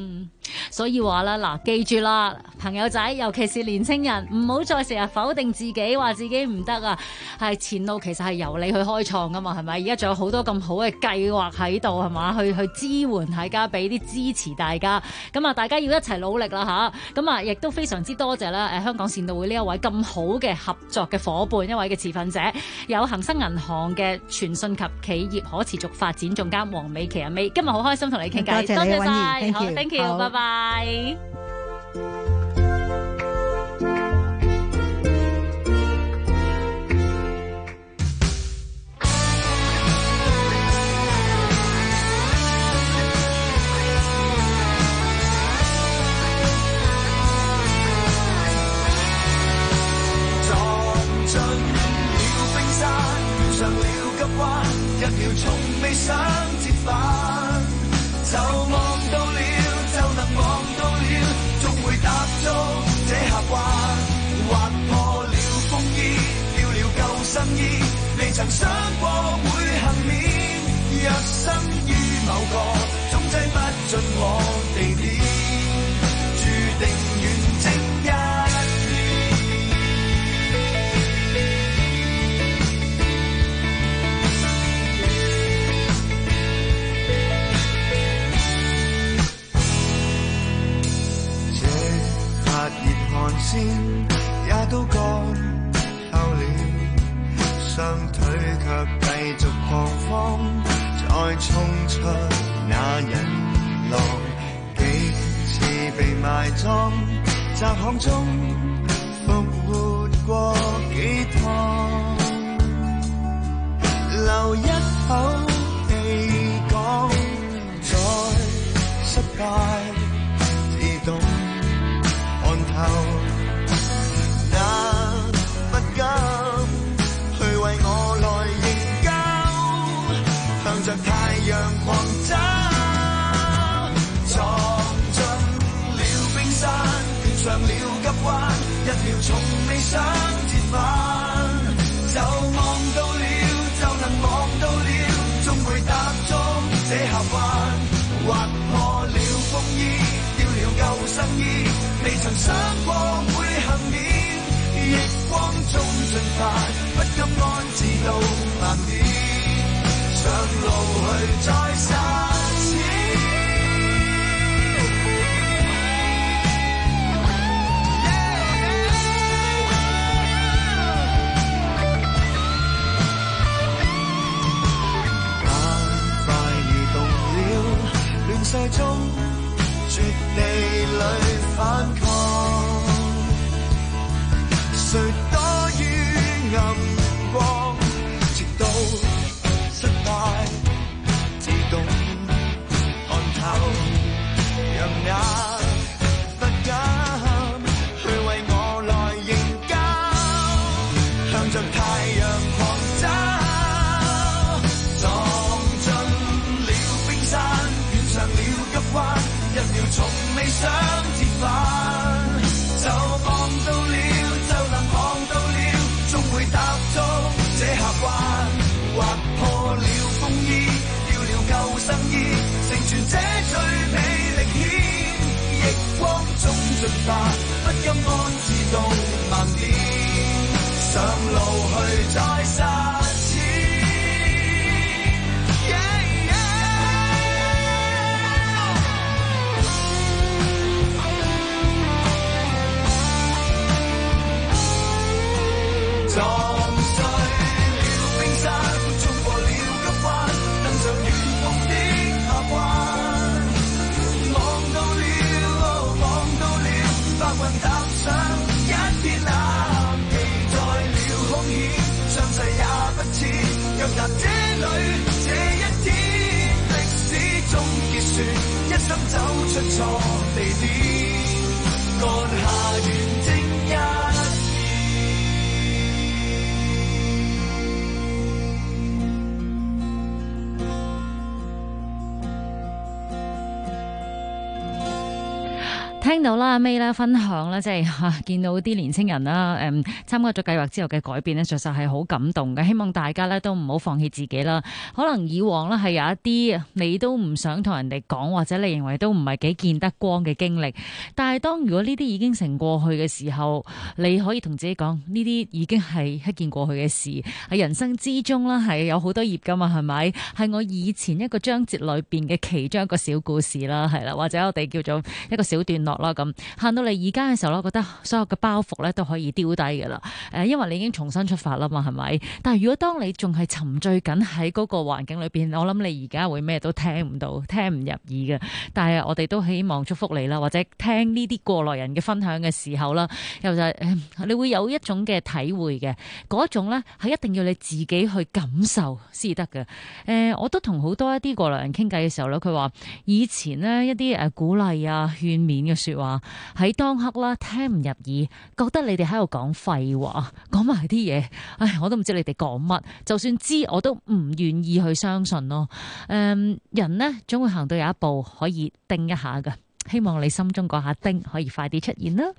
S10: 所以話啦，嗱，記住啦，朋友仔，尤其是年青人，唔好再成日否定自己，話自己唔得啊！係前路其實係由你去開創噶嘛，係咪？而家仲有好多咁好嘅計劃喺度，係嘛？去支援大家，俾啲支持大家。咁啊，大家要一齊努力啦吓！咁啊，亦都非常之多謝啦，香港善導會呢一位咁好嘅合作嘅伙伴，一位嘅持份者，有恒生銀行嘅傳訊及企業可持續發展總監黃美琪阿 May，今日好開心同你傾偈，多謝晒，好 ，thank you， 拜拜。
S13: 一秒從未想折返，就望到了，就能望到了，終會踏足這峽灣，劃破了風衣，掉了舊生衣，未曾想過會幸免。若生於某個總擠不進我地點，注定遠征一。寒線也都乾透了，雙腿卻繼續狂慌，再衝出那人浪，幾次被埋葬，窄巷中復活過幾趟，留一口氣講，再失敗自動但不敢去為我來營救，向着太陽狂走，闖進了冰山，捲上了急彎，一秒從未想折返，就望到了，就能望到了，終會踏足這峽灣，劃破了風衣，掉了舊生衣，未曾想過會幸免，逆光中進發，不甘安置到萬點，上路去再實踐。快快移動了，亂世中絕地裏反抗，誰多於暗光，直到失敗自動看透，讓那不敢去為我來營救，向着太陽狂走，撞進了冰山，捲上了急彎，一秒從未想折返，就望到了，就能望到了，終會踏足這峽灣，劃破了風衣，掉了舊生衣，成全這最美歷險，逆光中進發，不甘安置到萬點，上路去再實踐。撞碎了冰山，衝過了急彎，登上遠方的峽灣，望到了，望到了，白雲踏上一片藍，記載了兇險，傷勢也不淺，腳踏這裏這一天，歷史終結算，一生走出錯地點，幹下遠征一。
S10: 聽到啦，阿 May 啦分享啦，即係見到啲年青人啦，參加咗計劃之後嘅改變咧，實在係好感動嘅。希望大家咧都唔好放棄自己啦。可能以往咧係有一啲你都唔想同人哋講，或者你認為都唔係幾見得光嘅經歷，但係當如果呢啲已經成過去嘅時候，你可以同自己講，呢啲已經係一件過去嘅事。喺人生之中啦，係有好多頁噶嘛，係咪？係我以前一個章節裏邊嘅其中一個小故事啦，係啦，或者我哋叫做一個小段落啦。咁行到嚟而家嘅時候咧，我覺得所有嘅包袱咧都可以丟低㗎啦。因為你已經重新出發啦嘛，係咪？但係如果當你仲係沉醉緊喺嗰個環境裏邊，我諗你而家會咩都聽唔到，聽唔入耳嘅。但係我哋都希望祝福你啦，或者聽呢啲過來人嘅分享嘅時候啦，又就係你會有一種嘅體會嘅，嗰種咧係一定要你自己去感受先得嘅。我都同好多一啲過來人傾偈嘅時候咧，佢話以前呢一啲鼓勵啊勸勉嘅說話喺當刻啦聽唔入耳，覺得你哋喺度講廢話，講埋啲嘢，唉，我都唔知你哋講乜，就算知我都唔願意去相信咯。人呢總會行到有一步可以叮一下㗎，希望你心中嗰下叮可以快啲出現啦。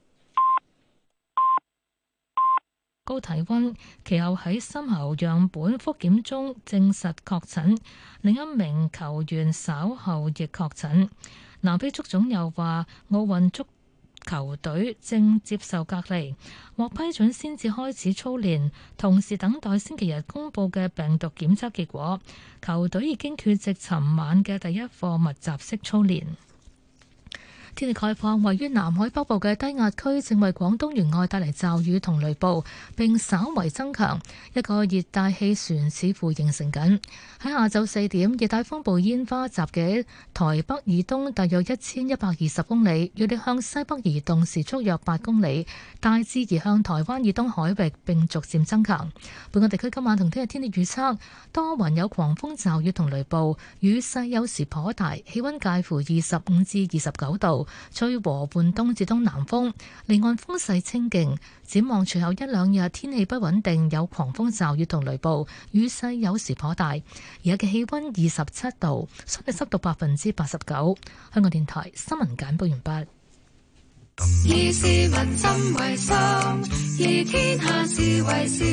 S1: 高體溫，其後喺深喉樣本複檢中證實確診，另一名球員稍後亦確診。南非足總又話，奧運足球隊正接受隔離，獲批准先至開始操練，同時等待星期日公佈嘅病毒檢測結果。球隊已經缺席尋晚嘅第一課密集式操練。天氣概況，位於南海北部嘅低壓區正為廣東沿岸帶嚟驟雨同雷暴，並稍為增強。一個熱帶氣旋似乎形成緊。喺下晝4點，熱帶風暴煙花集結台北以東大約1120公里，預料向西北移動，時速約8公里，大致移向台灣以東海域，並逐漸增強。本港地區今晚同聽日天氣預測，多雲有狂風驟雨同雷暴，雨勢有時頗大，氣溫介乎25至29度。吹和緩東至東南風，離岸風勢清勁。展望隨後一兩日天氣不穩定，有狂風驟雨同雷暴，雨勢有時頗大。而家嘅氣溫27度，相對濕度89%。香港電台新聞簡報完畢。
S4: 以市民心為心，以天下事為事。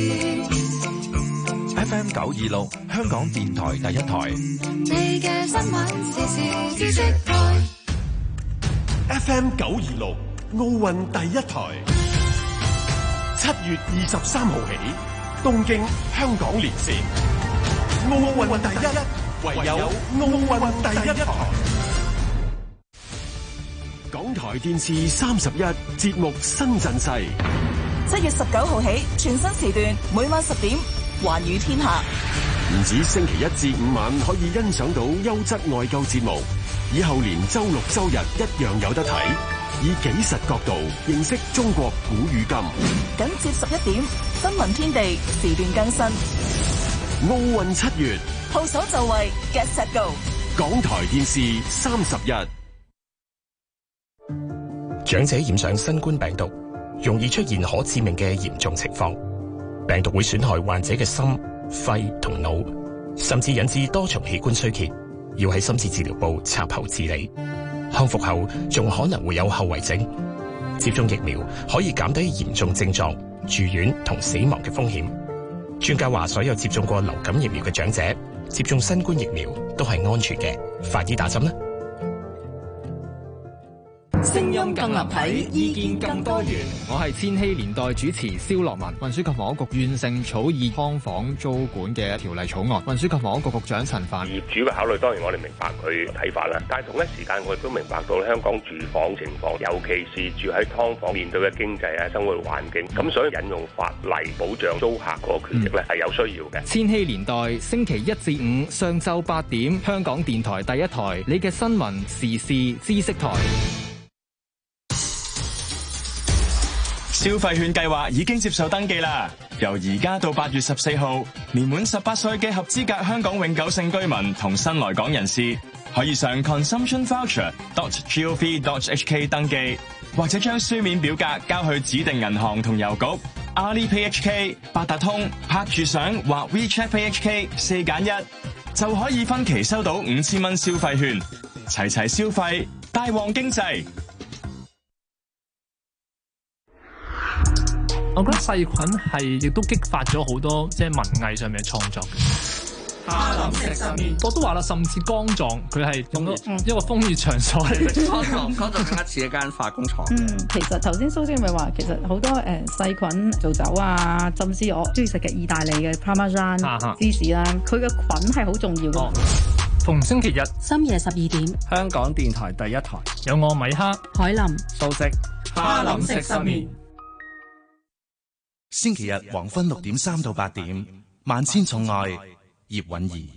S5: FM 926，香港電台第一台。
S4: 你嘅新聞時事知識台。
S15: FM 926，奧運第一台。7月23號起，東京香港連線。奧運第一，唯有奧運第一台。港台電視31節目新陣勢。
S2: 7月19號起，全新時段，每晚10點，寰宇天下。
S15: 唔止星期1至5晚可以欣賞到優質外購節目，以後連周六周日一樣有得睇，以紀實角度認識中國古與今。
S2: 緊接11點，新聞天地時段更新。
S15: 奧運7月，
S2: 號手就位 ，Get Set Go。
S15: 港台電視31。
S3: 長者染上新冠病毒，容易出現可致命嘅嚴重情況。病毒會損害患者嘅心、肺同腦，甚至引致多重器官衰竭，要喺深切治療部插喉治理。康復後仲可能會有後遺症。接種疫苗可以減低嚴重症狀、住院同死亡嘅風險。專家話，所有接種過流感疫苗嘅長者接種新冠疫苗都係安全嘅，快啲打針啦！
S24: 聲音更立體，意見更多元。我係千禧年代主持蕭樂文。運輸及房屋局完成草擬劏房租管嘅條例草案。運輸及房屋局局長陳帆，
S25: 業主嘅考慮當然我哋明白佢睇法啦，但係同一時間我亦都明白到香港住房情況，尤其是住喺劏房面對嘅經濟啊、生活環境，咁所以引用法例保障租客嗰個權益咧係有需要嘅。
S24: 千禧年代星期1至5上晝8點，香港電台第一台，你嘅新聞時事知識台。
S26: 消費券計劃已經接受登記啦！由而家到8月14號，年滿18歲嘅合資格香港永久性居民同新來港人士，可以上 consumptionvoucher.gov.hk 登記，或者將書面表格交去指定銀行同郵局、Alipay HK、八達通、拍住相或 WeChat Pay HK 4揀1，就可以分期收到5000蚊消費券，齊齊消費，大旺經濟。
S6: 我覺得細菌係亦都激發咗好多即係文藝上面嘅創作嘅。
S13: 哈林食失眠，
S6: 我都話啦，甚至江撞佢係用咗一個風月場所嚟食。
S7: 江撞更加似一間化工廠。
S8: 其實頭先蘇姐咪話，其實好多細菌做酒啊，甚至我中意食嘅意大利嘅 Parmesan 芝士啦，佢嘅菌係好重要嘅。
S6: 逢星期日
S23: 深夜12點，
S7: 香港電台第一台
S6: 有我米哈、
S23: 海林、
S7: 蘇軾，
S13: 哈林食失眠。
S9: 星期日黃昏6點3到8點，萬千寵愛葉韻儀。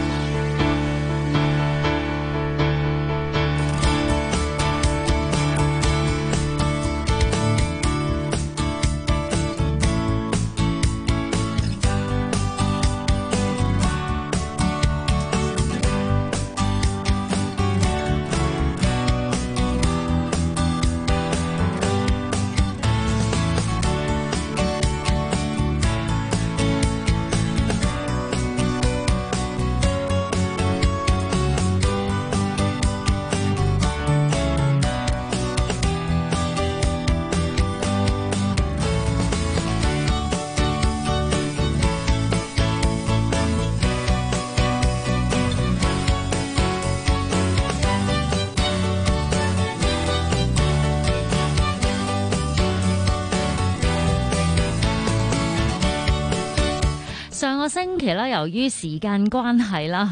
S10: 上個星期啦，由於時間關係啦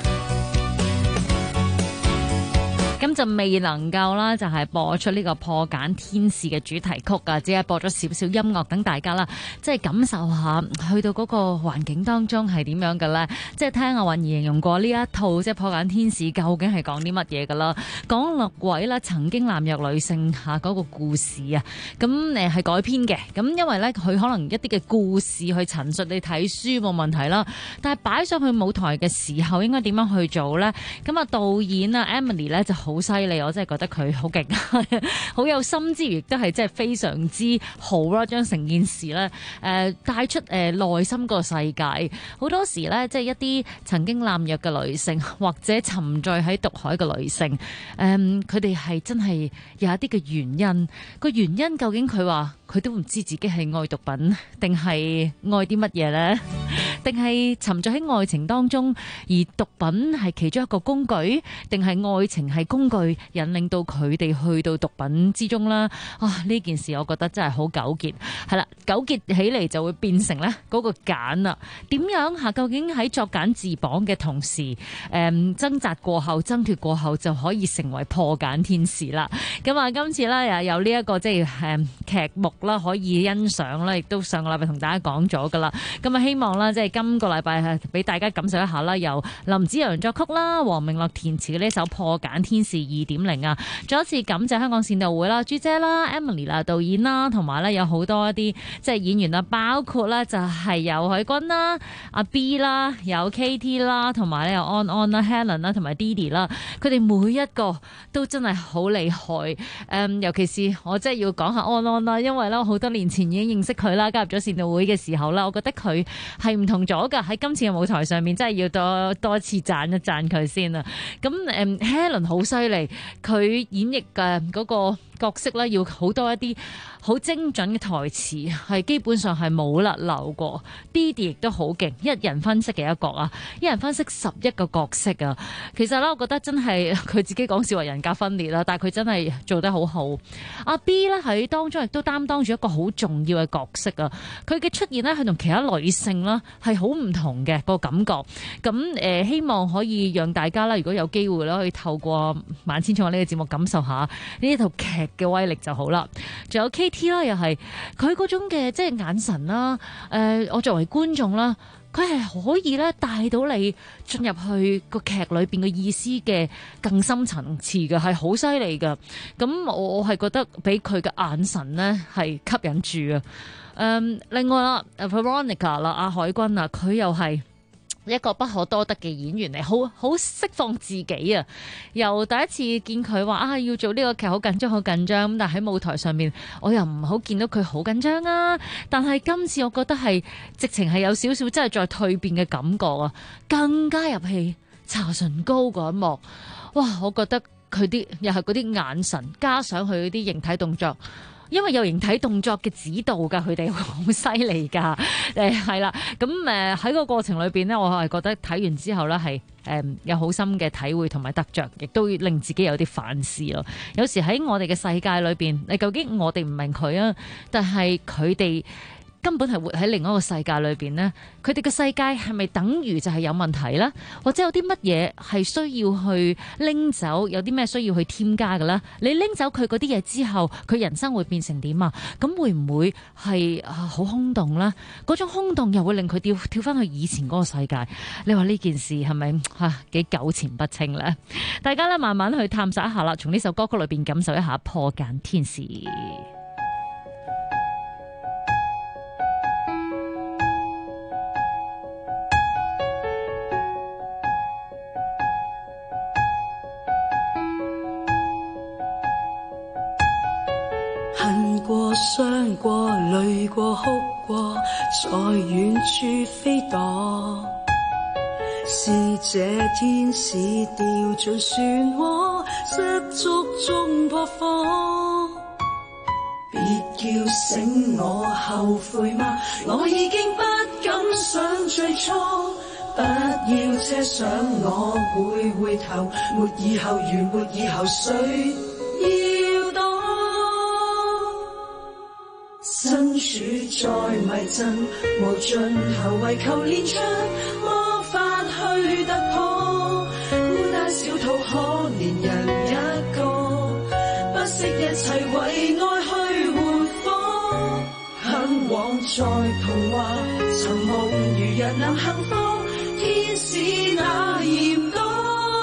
S10: 咁就未能夠啦，就係播出呢個破繭天使嘅主題曲啊，只係播咗少少音樂等大家啦，即係感受下去到嗰個環境當中係點樣嘅咧。即係聽阿韻儀形容過呢一套即係破繭天使究竟係講啲乜嘢㗎啦？講六位啦曾經濫虐女性嗰個故事啊，咁係改編嘅。咁因為咧佢可能一啲嘅故事去陳述，你睇書冇問題啦，但係擺上去舞台嘅時候應該點樣去做咧？咁啊導演啊 Emily 咧就好犀利，我真係覺得佢好勁，好有心之餘，亦都係真係非常之好啦，將成件事咧帶出內心個世界。好多時咧，即係一啲曾經濫虐嘅女性，或者沉醉喺毒海嘅女性，佢哋係真係有一啲嘅原因。個原因究竟佢話佢都唔知自己係愛毒品，定係愛啲乜嘢呢？定係沉醉喺愛情當中，而毒品係其中一個工具，定係愛情係工具引領到佢哋去到毒品之中啦？啊，呢件事我覺得真係好糾結，係啦，糾結起嚟就會變成咧嗰個繭啦。點樣吓？究竟喺作繭自綁嘅同時，掙扎過後、掙脫過後，就可以成為破繭天使啦。咁啊，今次咧又有呢一個即係劇目啦，可以欣賞啦，亦都上個禮拜同大家講咗噶啦。咁啊，希望啦，即係今個禮拜係俾大家感受一下啦，由林子陽作曲啦，黃明樂填詞嘅呢首破繭天使2.0啊。再一次感謝香港善導會啦，朱姐啦 Emily 啦導演啦，同埋咧有好多一啲即係演員啦，包括咧就係有海軍啦、阿 B 啦、有 KT 啦，同埋咧有安安啦、Helen 啦，同埋 Didi 啦，佢哋每一個都真係好厲害。尤其是我真係要講下安安啦，因為咧好多年前已經認識佢啦，加入咗善導會嘅時候啦，我覺得佢係唔同咗㗎。喺今次嘅舞台上面，真係要多次讚一讚佢先啊。咁Helen 好犀利，佢演繹嘅嗰個角色咧，要好多一啲好精準嘅台詞，係基本上係冇甩漏過。Didi 亦都好勁，一人分飾嘅一角啊，一人分飾11個角色啊。其實咧，我覺得真係佢自己講笑話人格分裂啦，但係佢真係做得好好。阿 B 咧喺當中亦都擔當住一個好重要嘅角色啊。佢嘅出現咧，係同其他女性啦係好唔同嘅個感覺。咁希望可以讓大家啦，如果有機會啦，可以透過萬千寵愛呢個節目感受下呢一套劇嘅威力就好啦。仲有 KT 啦，又係佢嗰種嘅即係眼神啦。我作為觀眾啦，佢係可以咧帶到你進入去個劇裏邊嘅意思嘅更深層次嘅，係好犀利㗎。咁我係覺得俾佢嘅眼神咧係吸引住啊。另外啦 Veronica 啦，阿海軍啊，佢又係一個不可多得嘅演員嚟，好釋放自己啊！由第一次見佢話要做呢個劇好緊張，好緊張咁，但喺舞台上面我又唔好見到佢好緊張啊！但係今次我覺得係直情係有少少真係再蛻變嘅感覺啊，更加入戲，搽唇膏嗰一幕，哇！我覺得佢啲又係嗰啲眼神，加上佢啲形體動作。 因為有形體動作嘅指導㗎，佢哋好犀利㗎。係啦，咁喺個過程裏邊呢，我係覺得睇完之後呢係有好深嘅體會同埋得着，亦都令自己有啲反思咯。有時喺我哋嘅世界裏邊，你究竟我哋唔明佢啊，但係佢哋根本係活喺另一個世界裏邊呢，佢哋嘅世界係咪等於就係有問題呢？或者有啲乜嘢係需要去拎走，有啲咩需要去添加嘅咧？你拎走佢嗰啲嘢之後，佢人生會變成點啊？咁會唔會係好空洞呢？嗰種空洞又會令佢跳翻去以前嗰個世界？你話呢件事係咪幾糾纏不清呢？大家咧慢慢去探索一下啦，從呢首歌曲裏邊感受一下破繭天使。
S4: 恨過、傷過、淚過、哭過，在遠處飛墮。是這天使掉進漩渦，失足中撲火。別叫醒我後悔嗎？我已經不敢想最初。不要奢想我會回頭，沒以後如沒以後，誰要躲？身處在迷陣無盡頭，為求練出魔法去突破。孤單小肚可憐人一個，不惜一切為愛去活火。向往在童話尋夢，如若能幸福，天使那嚴歌。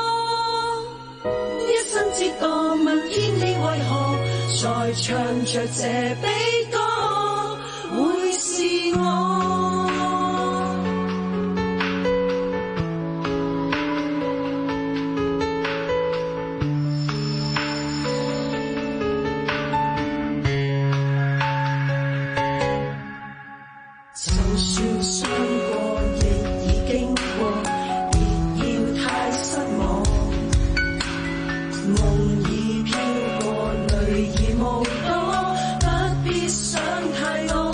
S4: 一生折墮問天氣為何，在唱着這悲歌。會是我。就算傷過，亦已經過，別要太失望。夢已飄過，淚已無多，不必想太多。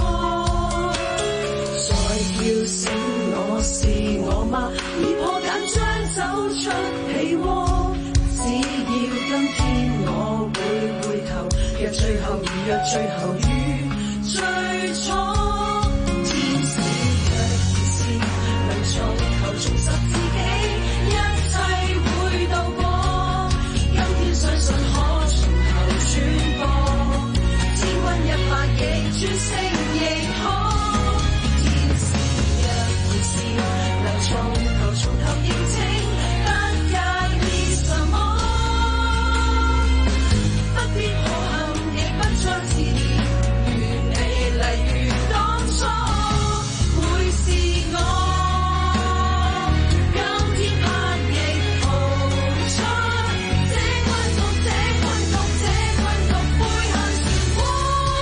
S4: 叫醒我是我嗎？已破繭將走出被窩。只要今天我會回頭，若最後如若最後與最初，天使若然是能從頭重拾自己，一切會渡過。今天相信可從頭轉播，千鈞一髮亦轉成亦可。從頭認清，不介意什麼，不必抱憾，亦不再自憐，願你例如當初，會是我。今天拍翼逃出這困局，這困局，這困局，背向漩渦。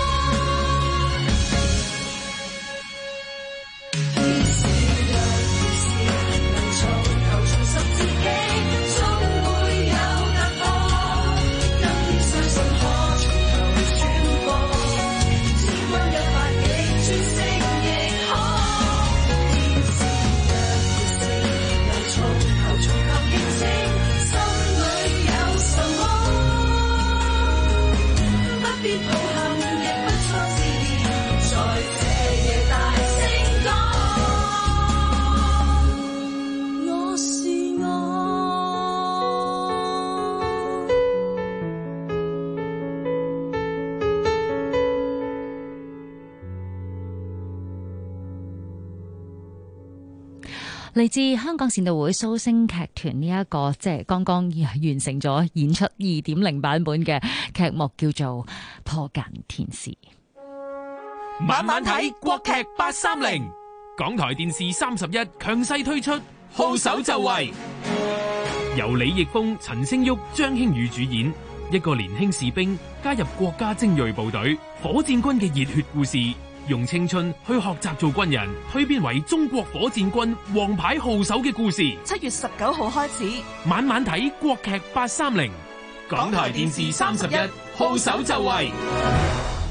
S10: 嚟自香港善導會蘇星劇團呢一個即係剛剛完成咗演出 2.0 版本嘅劇目，叫做《破繭天使》。
S12: 晚晚睇國劇830，港台電視31強勢推出號手就位，由李易峰、陳星旭、張馨予主演，一個年輕士兵加入國家精銳部隊火箭軍嘅熱血故事，用青春去學習做軍人，蛻變為中國火箭軍王牌號手嘅故事。
S2: 7月19號開始，
S12: 晚晚睇國劇830，港台電視31號手就位。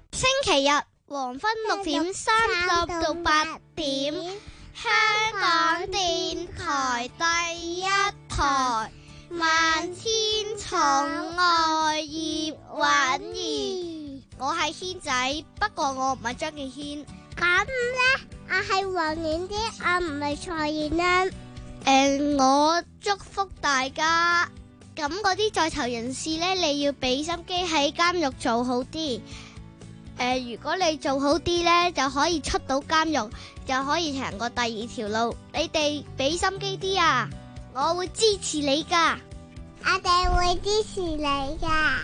S14: 星期日黃昏6:30到8點，香港電台第一台，萬千寵愛葉韻儀。我係軒仔，不過我唔係張敬軒。
S16: 咁咧，我係黃遠啲，我唔係蔡燕恩。
S14: 我祝福大家。咁嗰啲在囚人士咧，你要俾心機喺監獄做好啲。如果你做好啲咧，就可以出到監獄，就可以行過第二條路。你哋俾心機啲啊！我會支持你噶，
S16: 我哋會支持你噶。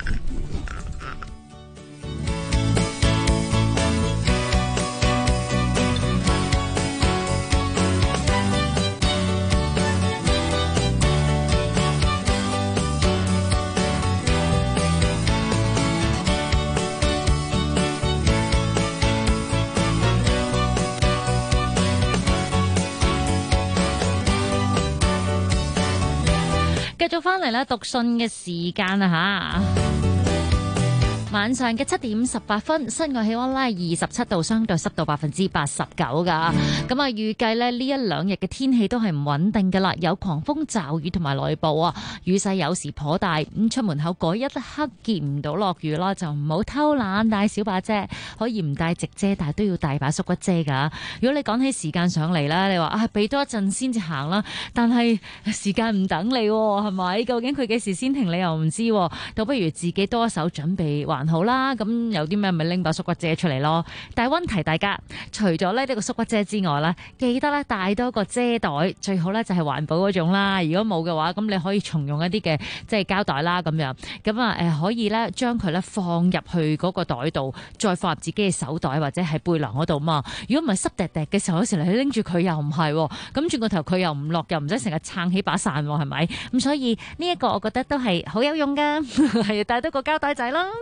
S10: 繼續翻嚟咧，讀信嘅時間啊吓。晚上嘅7:18，室外氣溫咧27度，相對濕度89%噶。咁啊，預計咧呢一兩日嘅天氣都係唔穩定噶啦，有狂風驟雨同埋雷暴啊，雨勢有時頗大。咁出門口嗰一刻見唔到落雨啦，就唔好偷懶帶小把遮，可以唔帶直遮，但係都要帶把縮骨遮噶。如果你講起時間上嚟啦，你話俾多一陣先至行啦，但係時間唔等你係咪？究竟佢幾時先停你又唔知，倒不如自己多一手準備還好啦。咁有啲咩咪拎把縮骨遮出嚟咯。但係溫提大家，除咗呢個縮骨遮之外咧，記得咧帶多個遮袋，最好咧就係環保嗰種啦。如果冇嘅話，咁你可以重用一啲嘅即係膠袋啦咁樣。咁啊可以咧將佢咧放入去嗰個袋度，再放入自己嘅手袋或者係背囊嗰度嘛。如果唔係濕滴滴嘅時候，有時你拎住佢又唔係，咁轉個頭佢又唔落，又唔使成日撐起把傘，係咪？咁所以呢一個我覺得都係好有用噶，係帶多個膠袋仔啦。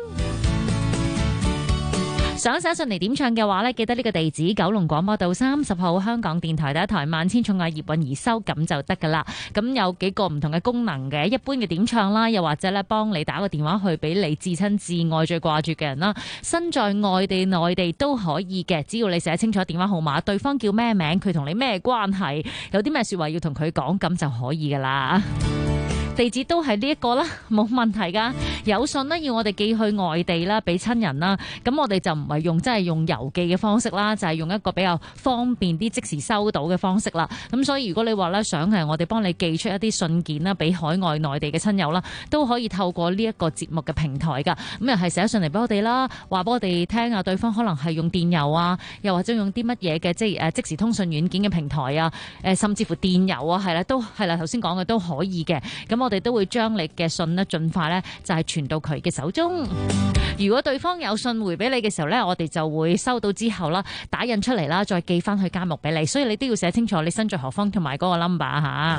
S10: 想寫信嚟點唱嘅話呢，記得呢個地址：九龍廣播道30號，香港電台第一台萬千寵愛葉韻儀收，咁就得噶啦。咁有幾個唔同嘅功能嘅，一般嘅點唱啦，又或者咧幫你打個電話去俾你至親至愛最掛住嘅人啦，身在外地內地都可以嘅，只要你寫清楚電話號碼，對方叫咩名，佢同你咩關係，有啲咩說話要同佢講，咁就可以噶啦。地址都係呢一個啦，冇問題噶。有信呢要我哋寄去外地啦，俾親人啦。咁我哋就唔係用真係用郵寄嘅方式啦，就係用一個比較方便啲即時收到嘅方式啦。咁所以如果你話咧想係我哋幫你寄出一啲信件啦，俾海外內地嘅親友啦，都可以透過呢一個節目嘅平台噶。咁又係寫信嚟俾我哋啦，話俾我哋聽啊，對方可能係用電郵啊，又或者用啲乜嘢嘅即時通訊軟件嘅平台啊，甚至乎電郵啊，係啦，都係啦，頭先講嘅都可以嘅。咁我哋都會將你嘅信呢盡快呢就係傳到佢嘅手中。如果對方有信回俾你嘅時候呢，我哋就會收到之後啦，打印出嚟啦，再寄翻去監獄俾你。所以你都要寫清楚你身在何方同埋嗰個 number 吓。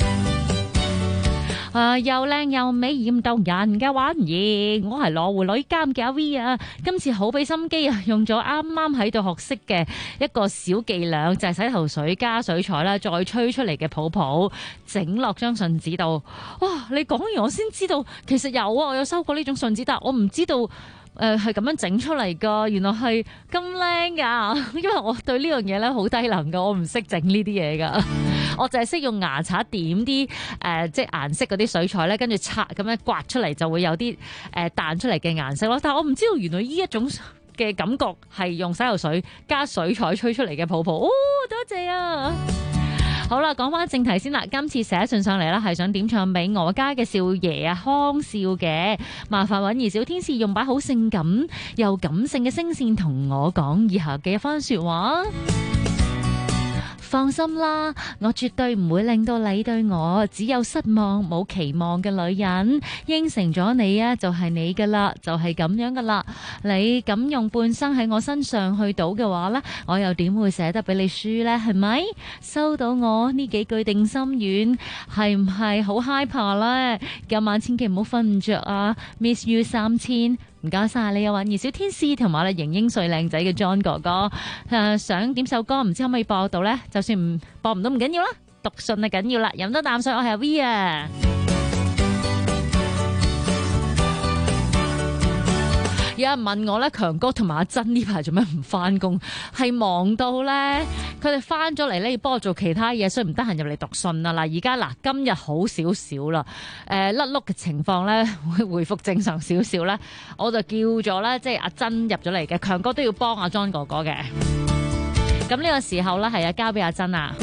S10: 又靚又美艷動人嘅玩意，我係羅湖女監嘅阿 V 啊！今次好俾心機啊，用咗啱啱喺度學識嘅一個小伎倆，就係洗頭水加水彩啦，再吹出嚟嘅泡泡，整落張信紙度。哇！你講完我先知道，其實有啊，我有收過呢種信紙，但我唔知道。係咁樣整出嚟噶，原來係咁靚噶，因為我對呢樣嘢咧好低能噶，我唔識整呢啲嘢噶，我就係識用牙刷點啲即係顏色嗰啲水彩咧，跟住刷咁樣刮出嚟就會有啲彈出嚟嘅顏色咯。但係我唔知道原來呢一種嘅感覺係用洗頭水加水彩吹出嚟嘅泡泡。哦，多謝啊！好啦，講翻正題先啦。今次寫信上嚟啦，係想點唱俾我家嘅少爺啊康少嘅，麻煩韻儀小天使用把好性感又感性嘅聲線同我講以下嘅一番說話。放心啦，我絕對唔會令到你對我只有失望冇期望嘅女人。應承咗你啊，就係你噶啦，就係咁樣噶啦。你敢用半生喺我身上去賭嘅話呢，我又點會捨得俾你輸呢？係咪？收到我呢幾句定心丸，係唔係好 hyper 呢？今晚千祈唔好瞓唔着啊 ！Miss you 3000。唔該晒你啊，韻儀小天使同埋型英帥靚仔嘅 John 哥哥，想點首歌唔知可唔可以播到呢？就算唔播唔到唔緊要啦，讀信係緊要啦，飲多啖水，我係 V 啊！ 有人問我咧，強哥同埋阿珍呢排做咩唔翻工？係忙到咧，佢哋翻咗嚟咧要幫我做其他嘢，所以唔得閒入嚟讀信啊！嗱，而家今日好少少啦，甩碌嘅情況咧會回復正常少少咧，我就叫咗咧，即係阿珍入咗嚟嘅，強哥都要幫阿 John 哥哥嘅。咁呢個時候咧，係交俾阿珍啊。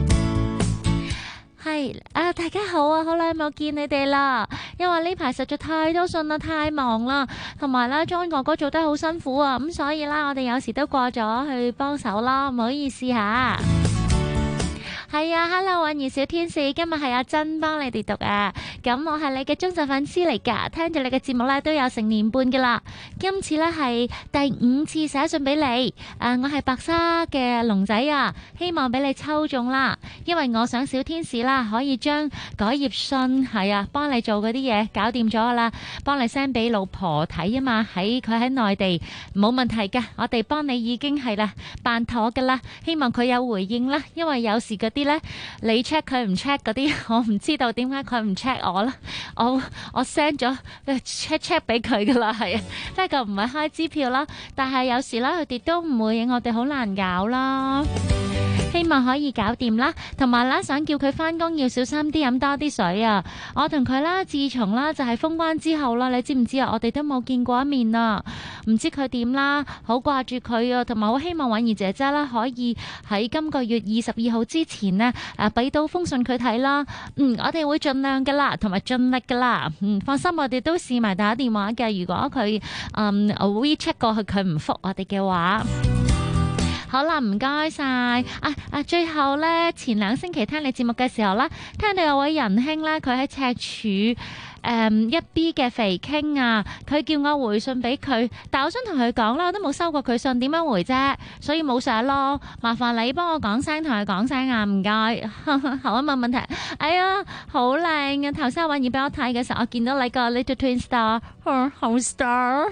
S10: 係啊，大家好啊，好耐冇見你哋啦。因為呢排實在太多信啦，太忙啦，同埋啦 John 哥哥做得好辛苦啊，咁所以啦，我哋有時都過咗去幫手啦，唔好意思吓。係啊 ，Hello， 韻兒小天使，今日係阿珍幫你哋讀啊。咁我係你嘅忠實粉絲嚟噶，聽住你嘅節目咧都有成年半噶啦。今次咧係第5次寫信俾你，我係白沙嘅龍仔啊，希望俾你抽中啦。因為我想小天使啦可以將改頁信係啊，幫你做嗰啲嘢搞掂咗啦，幫你 send 俾老婆睇啊嘛，佢喺內地冇問題噶，我哋幫你已經係啦辦妥噶啦，希望佢有回應啦，因為有時嗰啲咧你 check 佢唔 check 嗰啲，我唔知道點解佢唔 check 我啦，我 send 咗 check 俾佢噶啦，係啊，不過唔係開支票啦，但係有時啦佢哋都唔會，我哋好難搞啦。希望可以搞掂啦，同埋啦，想叫佢翻工要小心啲，飲多啲水啊！我同佢啦，自從啦就係封關之後啦，你知唔知啊？我哋都冇見過一面啊！唔知佢點啦，好掛住佢啊，同埋好希望韻兒姐姐啦可以喺今個月22號之前呢俾到封信佢睇啦。我哋會盡量噶啦，同埋盡力噶啦。放心，我哋都試埋打電話嘅。如果佢WeChat 過去佢唔覆我哋嘅話。好啦，唔該晒。最後咧，前2星期聽你節目嘅時候啦，聽到有位仁兄咧，佢喺赤柱1B 嘅肥傾啊，佢叫我回信俾佢，但我想同佢講啦，我都冇收過佢信，點樣回啫？所以冇寫咯，麻煩你幫我講聲，同佢講聲啊，唔該。好啊，冇問題。哎呀，好靚啊！頭先阿韻兒俾我睇嘅時候，我見到你個 Little Twin Star， 好 star。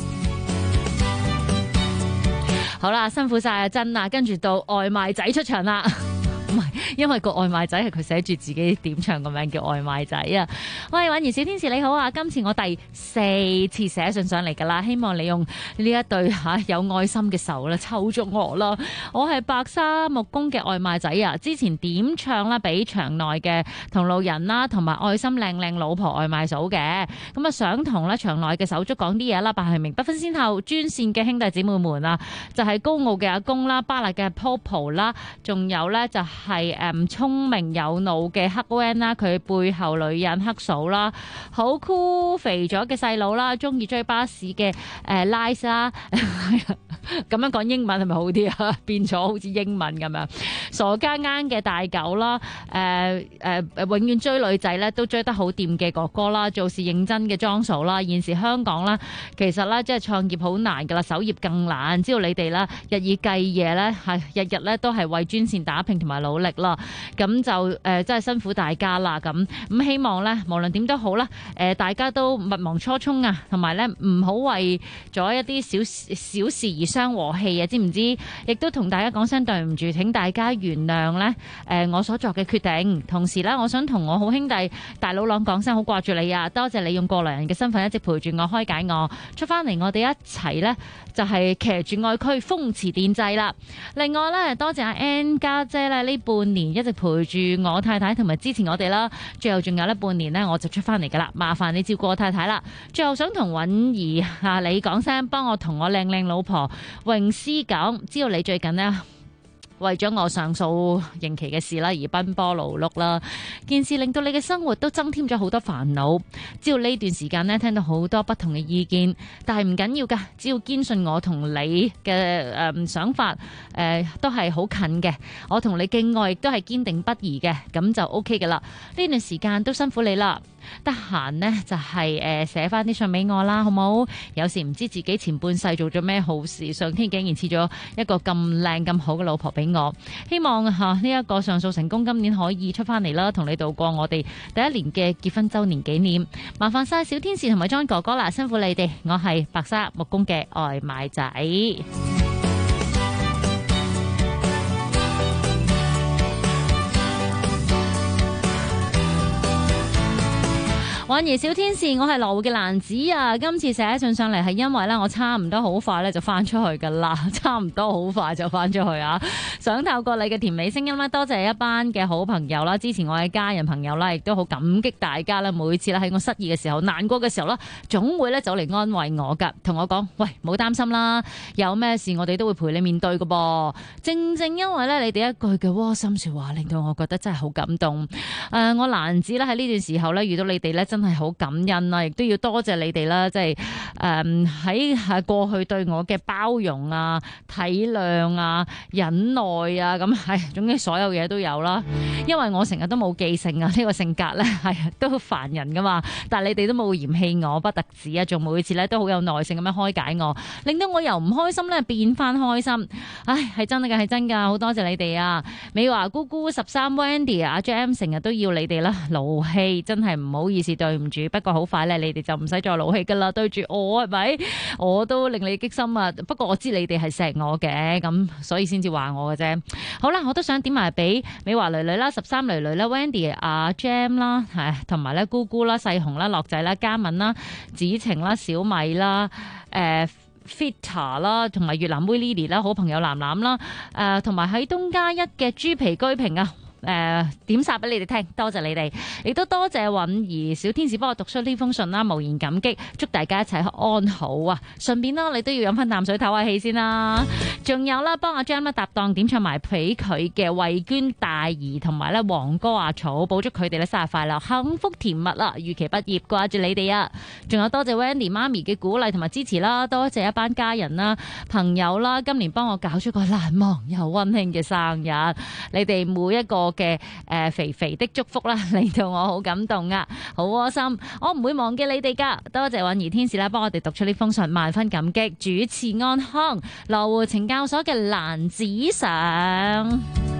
S10: 好啦，辛苦晒阿珍啊，跟住到外賣仔出場啦。唔係，因為個外賣仔係佢寫住自己點唱個名叫外賣仔啊！喂，韻兒小天使你好啊！今次我第4次寫信上嚟噶啦，希望你用呢一對有愛心嘅手啦，抽中我啦！我係白沙木工嘅外賣仔啊！之前點唱啦，俾場內嘅同路人啦，同埋愛心靚靚老婆外賣嫂嘅，咁啊想同咧場內嘅手足講啲嘢啦，但係明不分先後，專線嘅兄弟姊妹們啊，就係高傲嘅阿公啦，巴辣嘅 Popo 啦，仲有咧就係聰明有腦嘅黑 van 啦，佢背後女人黑嫂啦，好酷肥咗嘅細佬啦，中意追巴士嘅Lice 啦，咁樣講英文係咪好啲啊？變咗好似英文咁樣，傻家啱嘅大狗啦，永遠追女仔咧都追得好掂嘅哥哥啦，做事認真嘅莊嫂啦，現時香港啦，其實咧即係創業好難噶啦，守業更難，知道你哋啦，日以繼夜咧係日日咧都係為專線打拼同埋努力啦，咁就真係辛苦大家啦，咁希望咧無論點都好啦，大家都勿忘初衷啊，同埋咧唔好為咗一啲小事而傷和氣啊，知唔知？亦都同大家講聲對唔住，請大家原諒咧我所作嘅決定。同時咧，我想同我好兄弟大佬朗講聲好掛住你啊，多謝你用過來人嘅身份一直陪住我，開解我，出翻嚟我哋一齊咧就係騎住愛區風馳電掣啦。另外咧，多謝阿 N 家姐咧呢半年一直陪住我太太同埋支持我哋啦。最後仲有呢半年呢，我就出翻嚟噶啦，麻煩你照顧我太太啦。最後想同韻兒你講聲，幫我同我靚靚老婆詠詩講，知道你最近呢為咗我上訴刑期嘅事啦而奔波勞碌啦，件事令到你嘅生活都增添咗好多煩惱。知道呢段時間呢聽到好多不同嘅意見，但係唔緊要噶，只要堅信我同你嘅想法都係好近嘅，我同你嘅愛亦都係堅定不移嘅，咁就 OK 噶啦。呢段時間都辛苦你啦。得閒呢就係寫翻啲信俾我啦，好冇？有時唔知自己前半世做咗咩好事，上天竟然賜咗一個咁靚咁好嘅老婆俾我。希望呢一個上訴成功，今年可以出翻嚟啦，同你度過我哋第1年嘅結婚周年紀念。麻煩晒小天使同埋 John 哥哥啦，辛苦你哋。我係白沙木工嘅外賣仔。 韻兒小天使，我係羅湖嘅蘭子啊！今次寫信上嚟係因為咧，我差唔多好快咧就翻出去噶啦，差唔多好快就翻出去啊！想透過你嘅甜美聲音咧，多謝一班嘅好朋友啦，支持我嘅家人朋友啦，亦都好感激大家啦！每次咧喺我失意嘅時候、難過嘅時候啦，總會咧走嚟安慰我噶，同我講：喂，唔好擔心啦，有咩事我哋都會陪你面對噶噃。正正因為咧你哋一句嘅窩心說話，令到我覺得真係好感動。我蘭子咧喺呢段時候咧遇到你哋咧，真係好感恩啦，亦都要多謝你哋啦，即係喺過去對我嘅包容啊、體諒啊、忍耐啊，咁係總之所有嘢都有啦。因為我成日都冇記性啊，呢個性格咧係都好煩人噶嘛，但係你哋都冇嫌棄我，不特止啊，仲每次咧都好有耐性咁樣開解我，令到我由唔開心咧變翻開心。唉，係真㗎，係真㗎，好多謝你哋啊！美華姑姑、13 Wendy 啊、Jam 成日都要你哋啦，勞氣真係唔好意思，對唔住。不過好快咧，你哋就唔使再勞氣噶啦，對住我係咪？我都令你激心啊！不過我知你哋係錫我嘅，咁所以先至話我嘅啫。好啦，我都想點埋俾美華女女啦、13女女啦、Wendy 啊、Jam 啦，係同埋咧姑姑啦、細紅啦、樂仔啦、嘉敏啦、子晴啦、小米啦、Fita 啦，同埋越南妹 Lily 啦，好朋友藍藍啦，同埋喺東加一嘅豬皮居平啊。點晒俾你哋聽，多謝你哋，亦都多謝韻兒小天使幫我讀出呢封信啦，無言感激，祝大家一齊安好啊！順便啦，你都要飲翻啖水唞下氣先啦。仲有啦，幫阿 Jam 搭檔點唱埋俾佢嘅慧娟大兒同埋咧黃哥阿草，保祝佢哋咧生日快樂，幸福甜蜜啦，預期畢業，掛住你哋啊！仲有多謝 Wendy 媽咪嘅鼓勵同埋支持啦，多謝一班家人啦、朋友啦，今年幫我搞出個難忘又溫馨嘅生日，你哋每一個嘅肥肥的祝福啦，令到我好感動啊，好窩心，我唔會忘記你哋噶。多謝韻兒天使啦，幫我哋讀出呢封信，萬分感激。主持安康，羅湖懲教所嘅蘭子上，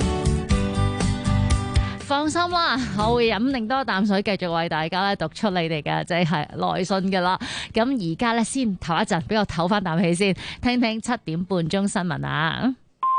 S10: 放心啦，我會飲定多啖水，繼續為大家咧讀出你哋嘅即係來信噶啦。咁而家咧先唞一陣，俾我唞翻啖氣先，聽聽7點半鐘新聞啊。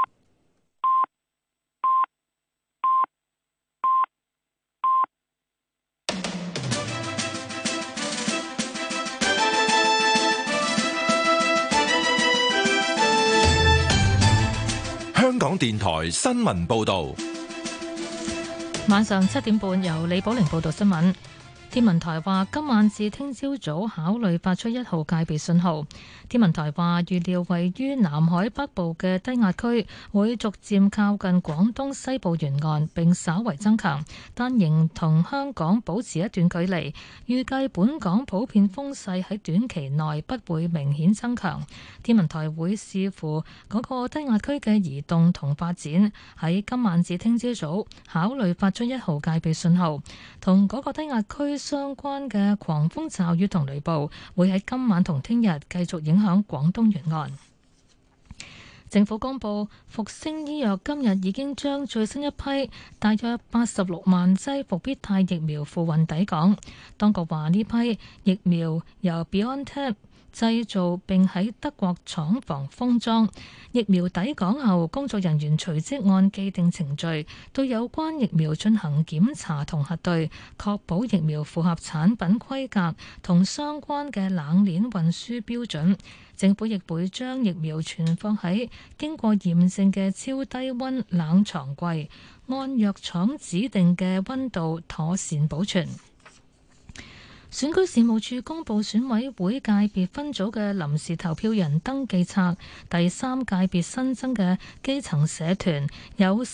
S5: 香港電台新聞報道，
S1: 晚上7點半由李寶玲報道新聞。天文台話今晚至聽朝早考慮發出1號戒備信號。天文台話預料位於南海北部嘅低壓區會逐漸靠近廣東西部沿岸並稍為增強，但仍同香港保持一段距離。預計本港普遍風勢喺短期內不會明顯增強。天文台會視乎嗰個低壓區嘅移動同發展，喺今晚至聽朝早考慮發出1號戒備信號。同嗰個低壓區相關嘅狂風驟雨同雷暴會喺今晚同聽日繼續影響廣東沿岸。政府公布，復星醫藥今日已經將最新一批大約86萬劑復必泰疫苗付運抵港。當局話呢批疫苗由 BioNTech製造並喺德國廠房封裝，疫苗抵港後，工作人員隨即按既定程序對有關疫苗進行檢查同核對，確保疫苗符合產品規格同相關嘅冷鏈運輸標準。政府亦會將疫苗存放喺經過驗證嘅超低溫冷藏櫃，按藥廠指定嘅溫度妥善保存。選舉事務處公布選委會界別分組嘅臨時投票人登記冊，第3界別新增嘅基層社團有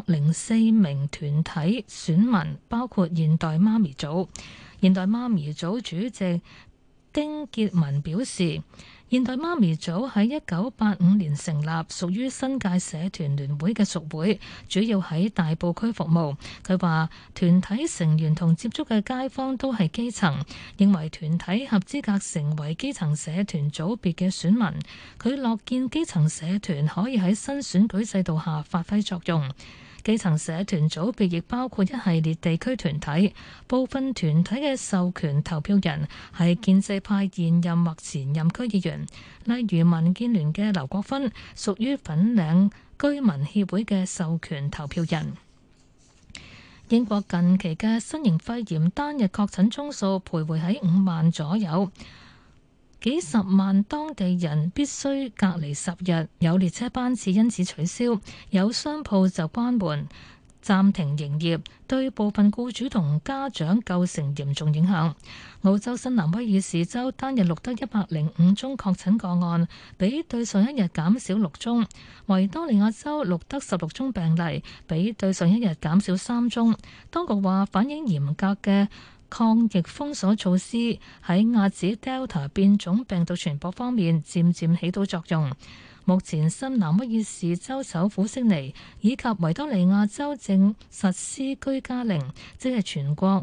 S1: 404名團體選民，包括現代媽咪組。現代媽咪組主席丁潔文表示，現代媽咪組喺1985年成立，屬於新界社團聯會嘅屬會，主要喺大埔區服務。佢話團體成員同接觸嘅街坊都係基層，認為團體合資格成為基層社團組別嘅選民。佢樂見基層社團可以喺新選舉制度下發揮作用。基層社團組別亦包括一系列地區團體，部分團體嘅授權投票人係建制派現任或前任區議員，例如民建聯嘅劉國勳屬於粉嶺居民協會嘅授權投票人。 英國近期嘅新型肺炎單日確診宗數徘徊喺5萬左右，幾十萬當地人必須隔離10日，有列車班次因此取消，有商鋪就關門暫停營業，對部分僱主同家長構成嚴重影響。澳洲新南威爾士州單日錄得105宗確診個案，比對上一日減少6宗。維多利亞州錄得16宗病例，比對上一日減少3宗。當局話反映嚴格嘅抗疫封鎖措施喺遏止 Delta 變種病毒傳播方面漸漸起到作用。目前新南威爾士州首府悉尼以及維多利亞州正實施居家令，即係全國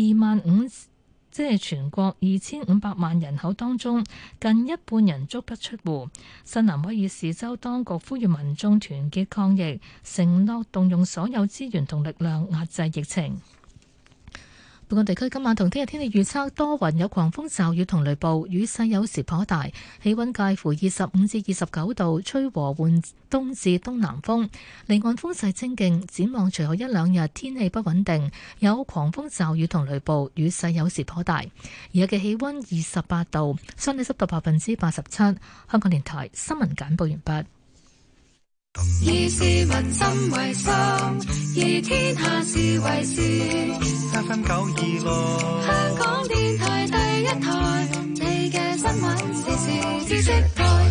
S1: 2500萬人口當中，近一半人足不出戶。新南威爾士州當局呼籲民眾團結抗疫，承諾動用所有資源同力量壓制疫情。本港地區今晚同聽日天氣預測多雲，有狂風驟雨同雷暴，雨勢有時頗大，氣溫介乎25至29度，吹和緩東至東南風，離岸風勢清勁。展望隨後一兩日天氣不穩定，有狂風驟雨同雷暴，雨勢有時頗大。而家嘅氣溫28度，相對濕度87%。香港電台新聞簡報完畢。
S13: 以市民心為心，以天下事為事。FM 926，香港電台第一台，你嘅新聞時事知識台。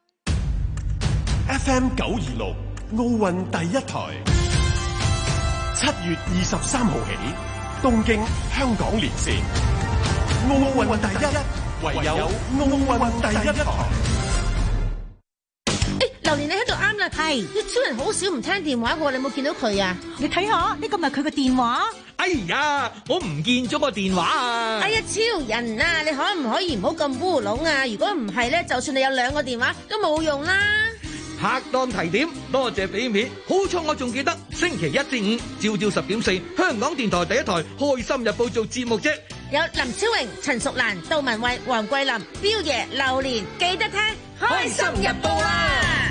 S15: FM 926，奧運第一台。7月23號起，東京香港連線，奧運第一，唯有奧運第一台。
S17: 榴蓮你喺度啱啦，係超人好少唔聽電話嘅，你有冇見到佢啊？
S18: 你睇下呢個咪佢個電話。
S19: 哎呀，我唔見咗個電話啊！
S17: 哎呀，超人啊，你可唔可以唔好咁烏龍啊？如果唔係咧，就算你有2個電話都冇用啦。
S19: 拍檔提點，多謝俾面，好彩我仲記得星期1至5朝10.4香港電台第一台《開心日報》做節目啫。
S17: 有林超榮、陳淑蘭、杜文慧、黃桂林、彪爺、榴蓮，記得聽《開心日報》啊！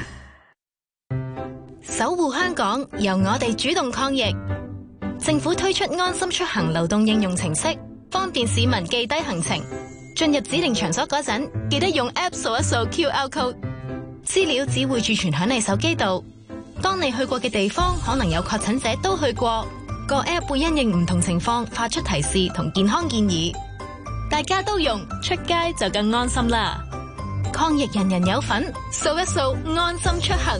S20: 守護香港，由我哋主動抗疫。政府推出安心出行流動應用程式，方便市民記低行程。進入指定場所嗰陣，記得用 App 掃一掃 QR code， 資料只會儲存響你手機度。當你去過嘅地方可能有確診者都去過，個 App 會因應唔同情況發出提示同健康建議。大家都用，出街就更安心啦！抗疫人人有份，掃一掃安心出行。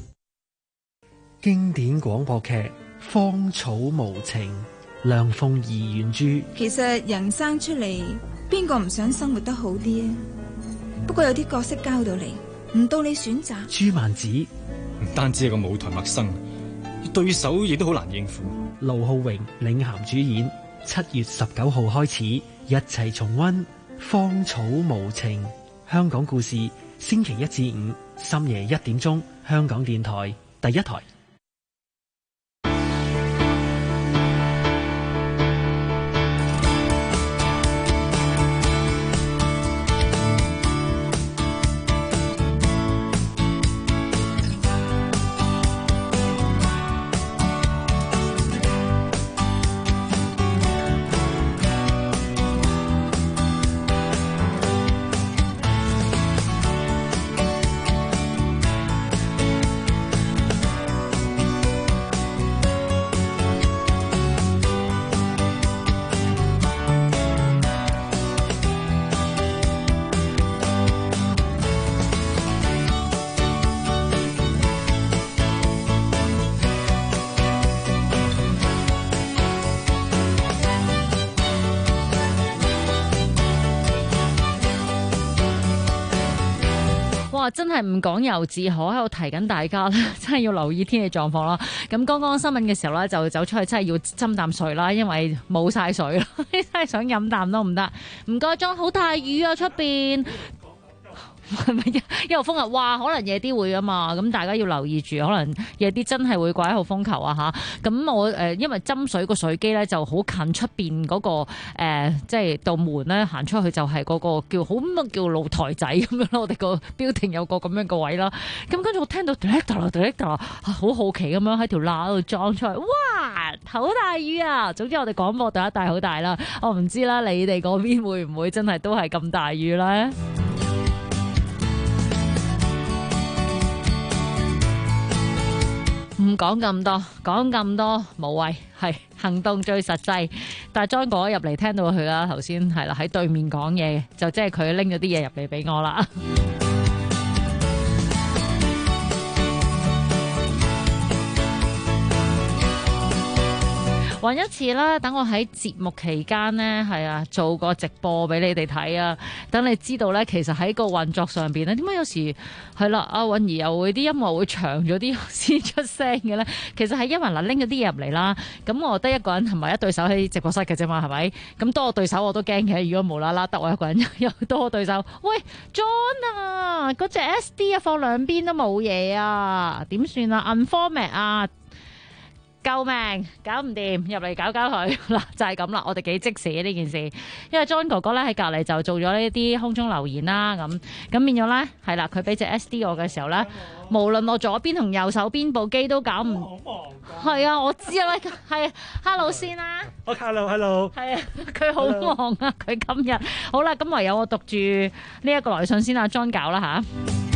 S21: 經典廣播劇《芳草無情》，梁鳳儀原著。
S22: 其實人生出嚟，邊個唔想生活得好啲啊？不過有啲角色交到嚟，唔到你選擇。
S21: 朱曼子
S27: 唔單止係個舞台陌生，對手亦都好難應付。
S21: 盧浩榮領銜主演，7月19號開始一齊重溫《芳草無情》。香港故事，星期1至5深夜1點鐘，香港電台第一台。
S10: 真係唔講猶自可，喺度提緊大家咧，真係要留意天氣狀況啦。咁剛剛新聞嘅時候咧，就走出去真係要斟啖水啦，因為冇晒水啦，真係想飲啖都唔得。唔該，裝好大雨啊出邊。係咪一號風球？哇，可能夜啲會啊嘛，咁大家要留意住，可能夜啲真係會掛1號風球啊吓。咁我因為斟水個水機咧就好近出邊嗰個即係道門咧，行出去就係嗰個叫好乜叫露台仔咁樣咯。我哋個標亭有個咁樣個位啦。咁跟住我聽到滴啦，好好奇咁樣喺條罅度裝出去，哇！ 好大雨啊！總之我哋廣播隊一帶好大啦，我唔知啦，你哋嗰邊會唔會真係都係咁大雨咧？唔講咁多，講咁多無謂，係行動最實際。但係 John 哥入嚟聽到佢啦，頭先係啦喺對面講嘢，就即係佢拎咗啲嘢入嚟俾我啦。揾一次啦，等我喺節目期間呢，係啊，做個直播俾你哋睇啊，等你知道呢，其實喺個運作上邊呢，點解有時係啦，阿韻兒又會啲音樂會長咗啲先出聲嘅呢？其實係因為嗱拎咗啲嘢入嚟啦，咁我得一個人同埋一對手喺直播室嘅啫嘛，係咪？咁多個對手我都驚嘅，如果無啦啦得我一個人又多個對手，喂 John 啊，嗰隻 SD 啊放兩邊都冇嘢啊，點算啊 ？Unformat 啊！救命，搞唔掂，入嚟搞佢嗱，就係咁啦。我哋幾即時呢件事，因為 John 哥哥咧喺隔離就做咗呢啲空中留言啦，咁變咗咧係啦，佢俾隻 SD 我嘅時候咧，無論我左邊同右手邊部機都搞唔，係啊，我知啊，係 Hello 先啦，Hello，係啊，佢好忙啊，佢今日好啦，咁唯有我讀住呢一個來信先啊 ，John 搞啦吓。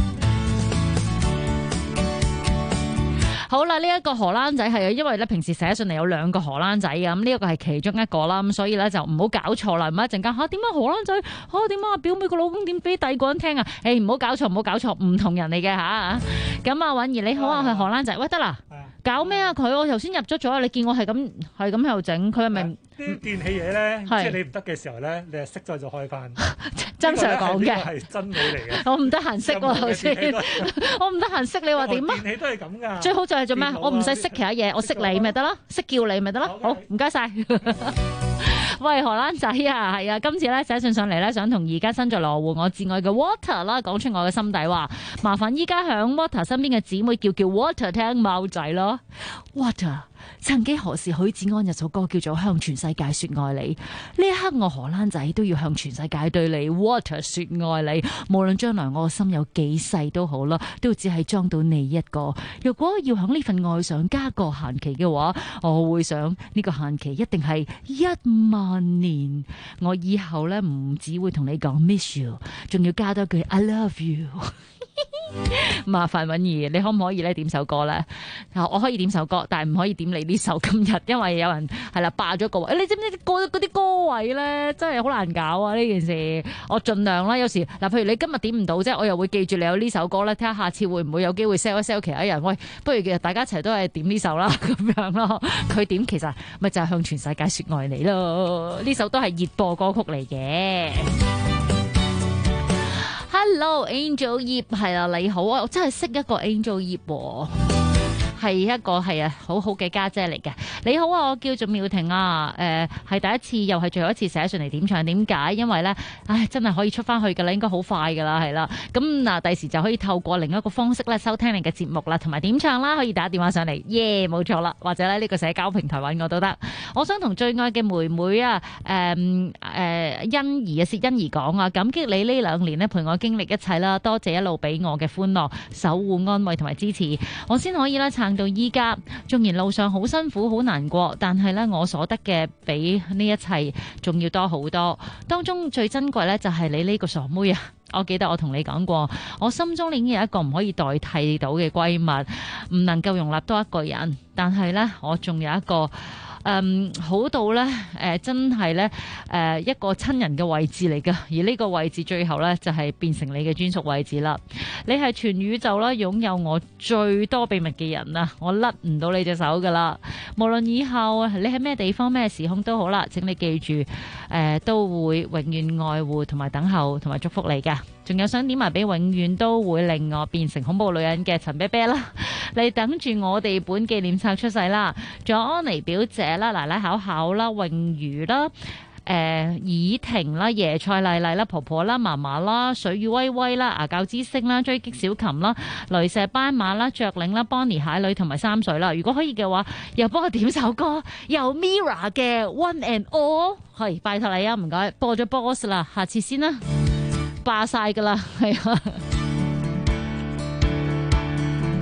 S10: 好啦，呢一個荷蘭仔係啊，因為咧平時寫信嚟有兩個荷蘭仔嘅，咁呢一個係其中一個啦，咁所以咧就唔好搞錯啦，唔好一陣間點解荷蘭仔點解表妹個老公點俾第二個人聽啊？唔好搞錯，唔好搞錯，唔同人嚟嘅吓。咁啊，韻兒你好啊，係荷蘭仔，喂得啦，搞咩啊佢？我頭先入咗咗，你見我係咁喺度整，佢係咪？
S3: 啲電器嘢咧，即係你唔得嘅時候咧，你係熄咗就開翻。
S10: 真常講嘅，
S3: 係真理嚟嘅。
S10: 我唔得閒熄喎頭先，我唔得閒熄，你話點啊？
S3: 電器都係咁噶。
S10: 最好就係做咩？我唔使熄其他嘢，我熄你咪得咯，熄叫你咪得咯。好，唔該晒。喂，荷蘭仔啊，係啊，今次咧寫信上嚟咧，想同而家身在羅湖我至愛嘅 Water 啦，講出我嘅心底話。麻煩依家響 Water 身邊嘅姊妹叫 Water 聽貓仔咯 ，Water。曾幾何時許志安有首歌叫做《向全世界說愛你》，呢一刻我荷蘭仔都要向全世界對你 Water 說愛你，無論將來我個心有幾細都好啦，都只係裝到你一個。若果要響呢份愛上加個限期嘅話，我會想呢個限期一定係10000年。我以後呢，唔只會同你講 miss you， 仲要加多句 I love you。麻煩韻兒，你可唔可以咧點首歌咧？我可以點首歌，但係唔可以點你呢首今日，因為有人係啦霸咗個位。你知唔知嗰啲歌位咧，真係好難搞啊！呢件事我盡量啦。有時嗱，譬如你今日點唔到啫，我又會記住你有呢首歌咧，睇下下次會唔會有機會 sell 一 sell 其他人。喂，不如其實大家一齊都係點呢首啦，咁樣咯。佢點其實咪就係向全世界說愛你咯。呢首都係熱播歌曲嚟嘅。Hello Angel 葉係啊，你好啊，我真係識一個 Angel 葉喎。係一個係啊好好嘅家姐嚟嘅。你好啊，我叫做妙婷啊，係第一次又係最後一次寫信嚟點唱，點解？因為咧，真係可以出翻去噶啦，應該好快噶啦，係啦。咁嗱，第時就可以透過另一個方式咧收聽你嘅節目啦，同埋點唱啦，可以打電話上嚟，耶，冇錯啦，或者咧呢個社交平台揾我都得。我想同最愛嘅妹妹啊，欣怡啊，薛欣怡講啊，感激你呢2年咧陪我經歷一切啦，多謝一路俾我嘅歡樂、守護、安慰同埋支持，我先可以咧撐到依家。縱然路上好辛苦、好難過，但係咧我所得嘅比呢一切仲要多好多。當中最珍貴咧就係你呢個傻妹啊！我記得我同你講過，我心中已經有一個唔可以代替到嘅閨蜜，唔能夠容納多一個人。但係咧，我仲有一個。好到咧，真係咧，一個親人嘅位置嚟噶，而呢個位置最後咧就係變成你嘅專屬位置啦。你係全宇宙啦，擁有我最多秘密嘅人啊！我甩唔到你隻手噶啦。無論以後你喺咩地方、咩時空都好啦，請你記住，都會永遠愛護同埋等候同埋祝福你噶。仲有想點埋俾永遠都會令我變成恐怖女人嘅陳啤啤啦，你等住我哋本紀念冊出世啦，仲有安妮表姐啦、奶奶巧巧啦、穎如啦、以婷啦、椰菜麗麗啦、婆婆啦、嫲嫲啦、水雨威威啦、牙教之星啦、追擊小琴啦、雷射斑馬啦、雀嶺啦、Bonnie 蟹女同埋三水啦。如果可以嘅話，又幫我點首歌，由 Mira 嘅 One and All， 係拜託你啊，唔該，播咗 Boss 啦，下次先啦。霸晒噶啦，係啊！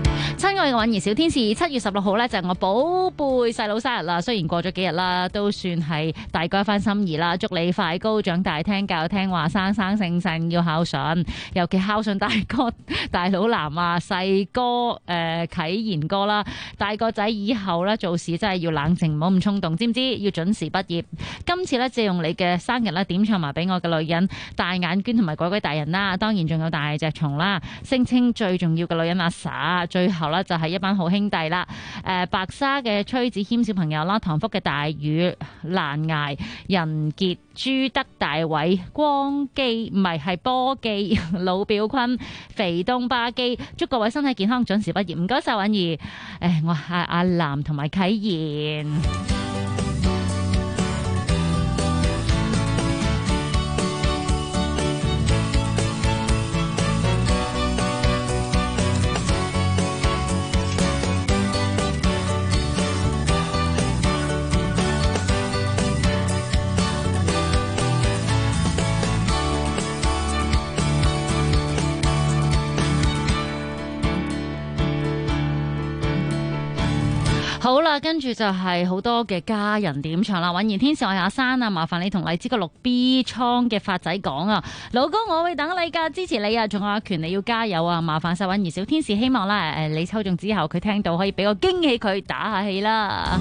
S10: 親愛嘅韻兒小天使，7月16號呢就係我寶貝細佬生日啦。雖然過咗幾日啦，都算係大哥一番心意啦。祝你快高長大，聽教聽話，生生性性，要孝順，尤其孝順大哥大佬男啊，細哥啟賢哥啦。大個仔以後呢，做事真係要冷靜，唔好咁衝動，知唔知？要準時畢業。今次呢，借用你嘅生日呢，點唱埋俾我嘅女人大眼娟同埋鬼鬼大人啦，當然仲有大隻蟲啦，聲稱最重要嘅女人阿 sa， 最後呢，就係一班好兄弟啦。白沙嘅崔子謙小朋友啦，唐福嘅大宇、蘭崖、仁傑、朱德、大偉、光基唔係波基、老表坤、肥東巴基，祝各位身體健康，準時畢業。唔該晒韻兒，我係阿南同埋啟賢。好啦，跟住就係好多嘅家人點唱啦。韻兒天使我係阿珊啊，麻煩你同荔枝個6B 倉嘅發仔講啊，老公我會等你噶，支持你啊，仲有阿權你要加油啊，麻煩晒韻兒小天使，希望啦你抽中之後佢聽到可以俾個驚喜佢打下氣啦。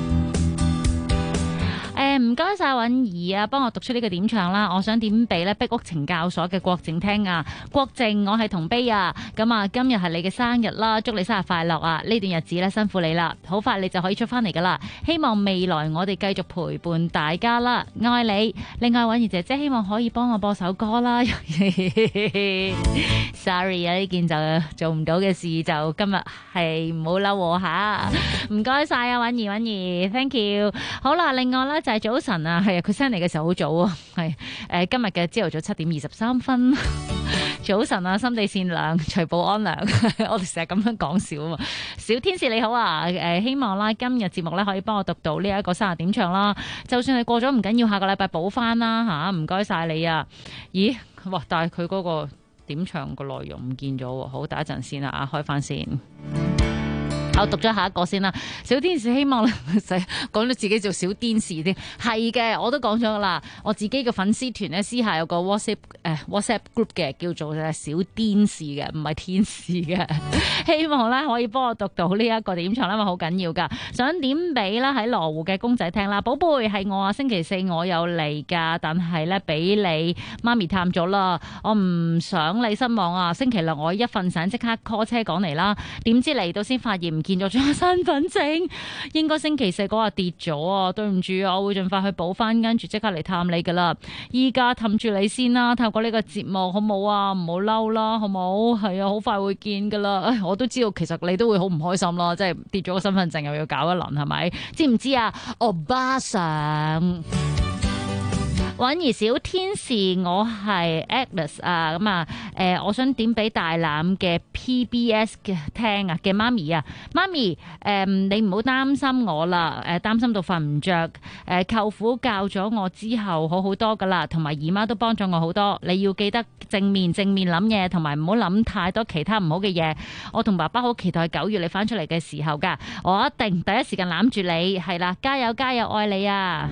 S10: 唔該晒韻兒啊，幫我讀出呢個點唱啦。我想點俾咧碧屋懲教所嘅郭靜聽啊，郭靜我係同悲啊，咁啊今日係你嘅生日啦，祝你生日快樂啊！呢段日子咧辛苦你啦，好快你就可以出翻嚟噶啦。希望未來我哋繼續陪伴大家啦，愛你。另外韻兒姐姐希望可以幫我播首歌啦。Sorry 啊，呢件就做唔到嘅事就今日係唔好嬲我吓。唔該晒啊，韻兒 ，thank you。好啦，另外咧就係早晨啊，係啊，佢 send 嚟嘅時候好早啊，係今日嘅朝頭早7:23。早晨啊，心地善良，隨報安良，我哋成日咁樣講笑啊嘛。小天使你好啊，希望啦今日節目咧可以幫我讀到呢一個生日點唱啦，就算係過咗唔緊要，下個禮拜補翻啦吓，唔該晒你啊。咦，哇，但係佢嗰個點唱個內容唔見咗，好，等一陣先啦，開翻先。我讀咗下一個先啦，小天使希望咧，講到自己做小天使添，係嘅，我都講咗噶啦，我自己嘅粉絲團咧私下有個 WhatsApp group 嘅，叫做小天使嘅，唔係天使嘅，希望咧可以幫我讀到呢一個點唱啦，因為好緊要噶，想點俾啦喺羅湖嘅公仔聽啦，寶貝係我啊，星期四我有嚟噶，但係咧俾你媽咪探咗啦，我唔想你失望啊，星期六我一瞓醒即刻 call 車趕嚟啦，點知嚟到先發現見咗張身份證，應該星期四嗰日跌咗啊！對唔住啊，我會盡快去補翻，跟住即刻嚟探你噶啦。依家氹住你先啦，透過呢個節目好冇啊？唔好嬲啦，好冇？係啊，好快會見噶啦。我都知道，其實你都會好唔開心啦，即係跌咗個身份證又要搞一輪，係咪？知唔知啊？歐巴桑。韻兒小天使，我係 Agnes 啊，咁啊，我想點俾大欖嘅 PBS 嘅聽啊嘅媽咪啊，媽咪，你唔好擔心我啦，擔心到瞓唔着，舅父教咗我之後好好多噶啦，同埋姨媽都幫咗我好多，你要記得正面諗嘢，同埋唔好諗太多其他唔好嘅嘢。我同爸爸好期待9月你翻出嚟嘅時候噶，我一定第一時間攬住你，係啦，加油加油，愛你啊！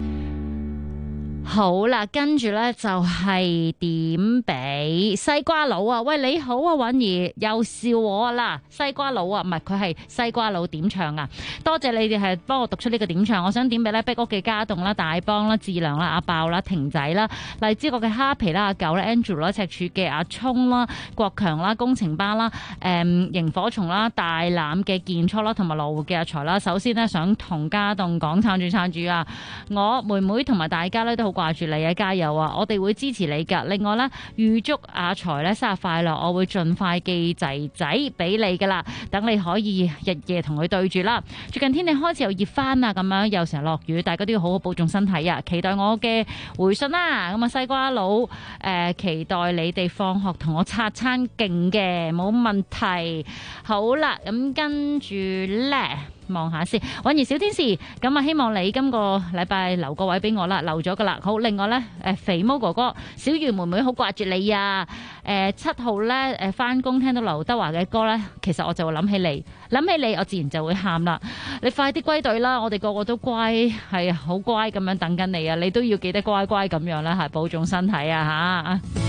S10: 好啦，跟住咧就係點俾西瓜佬啊！喂，你好啊，韻兒又笑我啦，西瓜佬啊，唔係，佢係西瓜佬點唱啊！多謝你哋係幫我讀出呢個點唱，我想點俾咧碧屋嘅家棟啦、大幫啦、志良啦、阿爆啦、婷仔啦、荔枝角嘅蝦皮啦、阿九啦、Andrew 啦、赤柱嘅阿聰啦、國強啦、工程巴啦、螢火蟲啦、大欖嘅健初啦，同埋羅湖嘅阿財啦。首先呢，想同家棟講撐住啊！我妹妹同埋大家咧都好掛住你啊，加油啊！我哋會支持你噶。另外咧，預祝阿財咧生日快樂，我會盡快寄仔仔俾你噶啦，等你可以日夜同佢對住啦。最近天氣開始又熱翻啊，咁樣又成日落雨，大家都要好好保重身體啊！期待我嘅回信啦。咁啊，西瓜佬期待你哋放學同我拆餐勁嘅，冇問題。好啦，咁跟住咧。 望下先。允兒小天使，咁啊希望你今個禮拜留個位俾我啦，留咗噶啦。好，另外咧肥毛哥哥、小魚妹妹好掛住你啊。7號咧翻工聽到劉德華嘅歌咧，其實我就會諗起你，我自然就會喊啦。你快啲歸隊啦，我哋個個都乖，係好乖咁樣等緊你啊！你都要記得乖乖咁樣啦，係保重身體啊吓。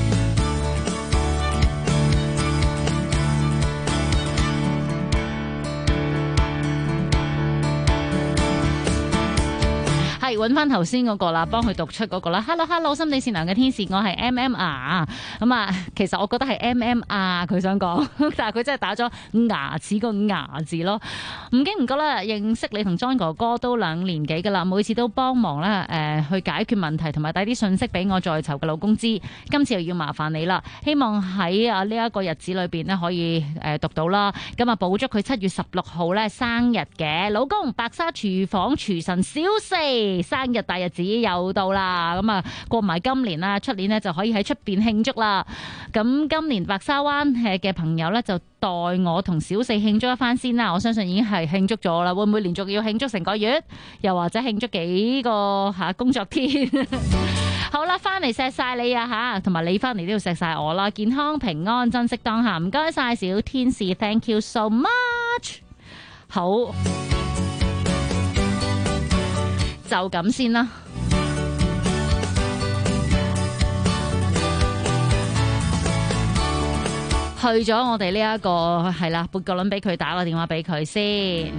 S10: 係揾翻頭先嗰個啦，幫佢讀出嗰個啦。Hello， 心地善良嘅天使，我係 MMR 咁啊。其實我覺得係 MMR 佢想講，但係佢真係打咗牙齒個牙字咯。唔經唔覺啦，認識你同 John 哥哥都2年幾噶啦，每次都幫忙啦，去解決問題同埋帶啲信息俾我在囚嘅老公知。今次又要麻煩你啦，希望喺呢一個日子裏邊呢可以讀到啦。咁啊，補祝佢7月16號咧生日嘅老公，白沙廚房廚神小四。生日大日子又到啦，咁啊過埋今年啦，出年呢就可以喺出邊慶祝啦。咁今年白沙灣嘅朋友呢，就代我同小四慶祝一番先啦。我相信已經係慶祝咗啦，會唔會連續要慶祝成個月，又或者慶祝幾個工作天？好啦，翻嚟錫晒你啊吓，同埋你翻嚟都要錫晒我啦。健康平安，珍惜當下，唔該晒小天使 ，Thank you so much。好。就咁先啦。去咗我哋呢一個係啦，撥個輪俾佢，打個電話俾佢先。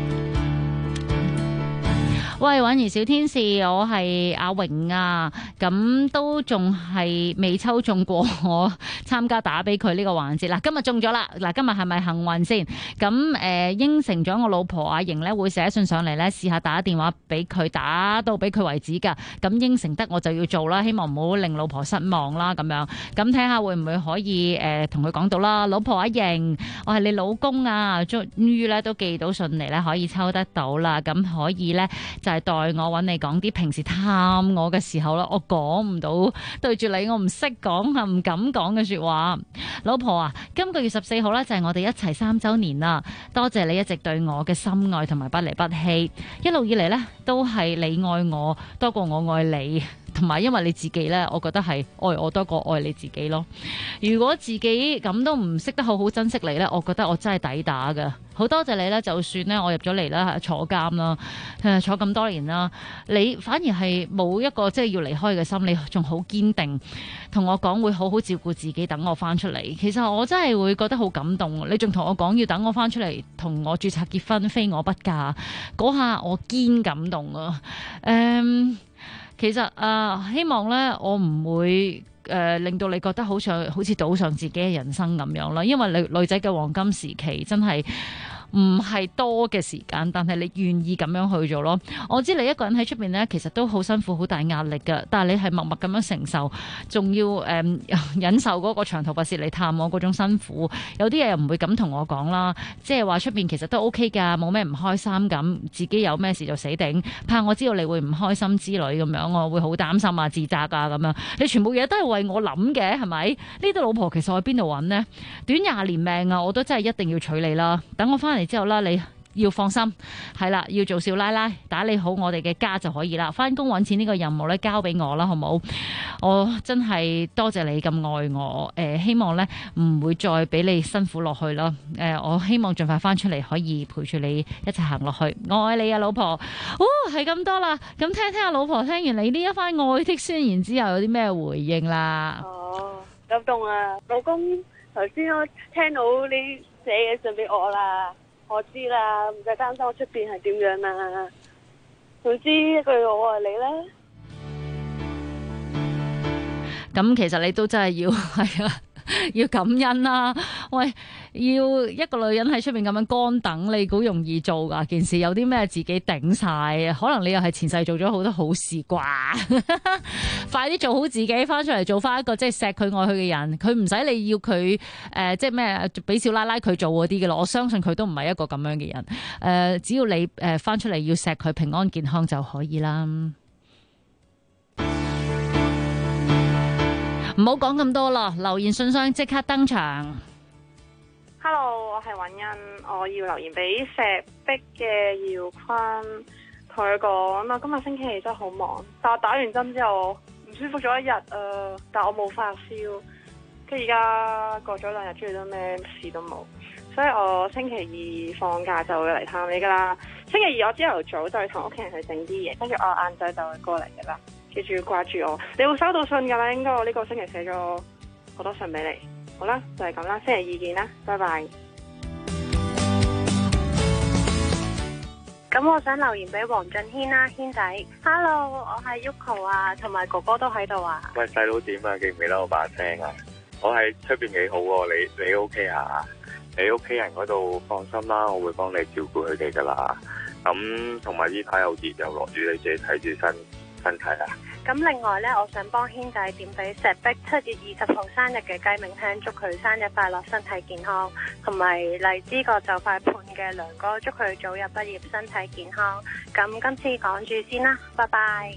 S10: 喂，婉兒小天使，我係阿榮啊，咁都仲係未抽中過我參加打俾佢呢個環節。嗱，今日中咗啦，嗱，今日係咪幸運先？咁應承咗我老婆阿瑩咧會寫信上嚟咧，試下打電話俾佢，打到俾佢為止㗎。咁應承得我就要做啦，希望唔好令老婆失望啦咁樣。咁睇下會唔會可以同佢講到啦，老婆阿瑩，我係你老公啊，終於咧都寄到信嚟咧，可以抽得到啦，咁可以咧就係代我揾你講啲平時探我嘅時候啦，我講唔到對住你，我唔識講啊，唔敢講嘅說話。老婆啊，今個月14號咧就係我哋一齊3週年啦，多謝你一直對我嘅深愛同埋不離不棄，一路以嚟咧都係你愛我多過我愛你。同埋因為你自己呢，我覺得係愛我多過愛你自己咯。如果自己咁都唔識得好好珍惜你呢，我覺得我真係抵打㗎。好多謝你呢，就算呢我入咗嚟啦，坐監啦，坐咁多年啦，你反而係冇一個即係要離開嘅心，你仲好堅定同我講會好好照顧自己，等我翻出嚟。其實我真係會覺得好感動。你仲同我講要等我翻出嚟同我註冊結婚，非我不嫁，嗰下我堅感動啊！其實希望咧，我唔會令到你覺得好似賭上自己嘅人生咁樣啦。因為女仔嘅黃金時期真係唔係多嘅時間，但係你願意咁樣去做咯。我知你一個人喺出邊呢，其實都好辛苦、好大壓力㗎。但係你係默默咁樣承受，仲要忍受嗰個長途跋涉嚟探我嗰種辛苦。有啲嘢又唔會咁同我講啦，即係話出邊其實都 OK 㗎，冇咩唔開心咁，自己有咩事就死頂。怕我知道你會唔開心之類咁樣，我會好擔心啊、自責啊咁樣。你全部嘢都係為我諗嘅，係咪？呢啲老婆其實我喺邊度揾呢？短20年命啊，我都真係一定要娶你啦。等我翻嚟之後啦，你要放心，係啦，要做少奶奶，打理好我哋嘅家就可以啦。翻工揾錢呢個任務咧，交俾我啦，好冇？我真係多謝你咁愛我，希望咧唔會再俾你辛苦落去啦。我希望盡快翻出嚟，可以陪住你一齊行落去。我愛你啊，老婆。係咁多啦。咁聽聽阿老婆聽完你呢一番愛的宣言之後，有啲咩回應啦？
S6: 感動啊，老公，頭先我聽到你寫嘢信俾我啦，我知啦，唔使擔心我出邊係點樣啦。總之一句我愛你啦。
S10: 咁其實你都真係要係啊，要感恩啦。喂，要一個女人喺出邊咁樣乾等，你好容易做噶件事，有啲咩自己頂晒，可能你又係前世做咗好多好事啩。快啲做好自己，翻出嚟做翻一個即係錫佢愛佢嘅人，佢唔使你要佢即係咩俾少奶奶佢做嗰啲嘅咯。我相信佢都唔係一個咁樣嘅人。只要你翻出嚟要錫佢平安健康就可以啦。唔好講咁多啦，留言信箱即刻登場。
S7: Hello， 我係尹欣，我要留言俾石壁嘅耀坤，同佢講今日星期二真係好忙，但我打完針之後唔舒服咗一日但我冇發燒，跟住而家過咗2日，終於都咩事都冇，所以我星期二放假就會嚟探你噶啦。星期二我朝頭早就會同屋企人去整啲嘢，跟住我晏晝就會過嚟噶啦。記住掛住我，你會收到信噶啦。應該我呢個星期寫咗好多信俾你。好啦，就係咁啦，星期二見啦，拜拜。
S6: 咁我想留言俾黃俊軒啦，軒仔。Hello， 我係 Yuko 啊，同埋哥哥都喺度啊。
S8: 喂，細佬點啊？記唔記得我把聲啊？我喺出邊幾好喎，你 OK 啊？你屋企人嗰度放心啦，我會幫你照顧佢哋噶啦。咁同埋呢排又熱又落雨，你自己睇住身體啊。
S6: 咁另外呢，我想幫軒仔點俾石壁7月20號生日嘅雞鳴香，祝佢生日快樂，身體健康。同埋荔枝角就快判嘅梁哥，祝佢早日畢業，身體健康。咁今次講住先啦，拜拜。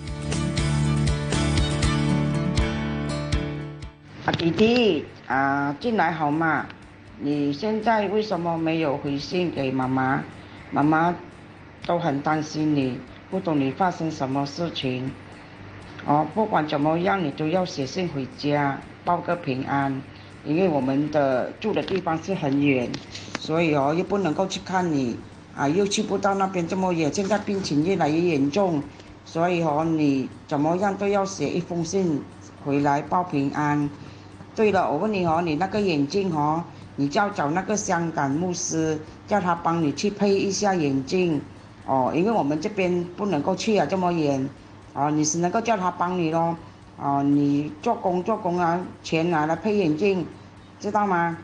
S11: 弟弟進來好嗎？你現在為什麼沒有回信給媽媽？媽媽都很擔心你，不懂你發生什麼事情。不管怎麼樣，你都要寫信回家報個平安，因為我們住的地方是很遠，所以又不能夠去看你，又去不到那邊這麼遠，現在病情越來越嚴重，所以你怎麼樣都要寫一封信回來報平安。對了，我問你你那個眼鏡你就要找那個香港牧師，叫他幫你去配一下眼鏡，因為我們這邊不能夠去這麼遠。你是能夠叫他幫你咯，你做工錢拿來配眼鏡，知道嗎？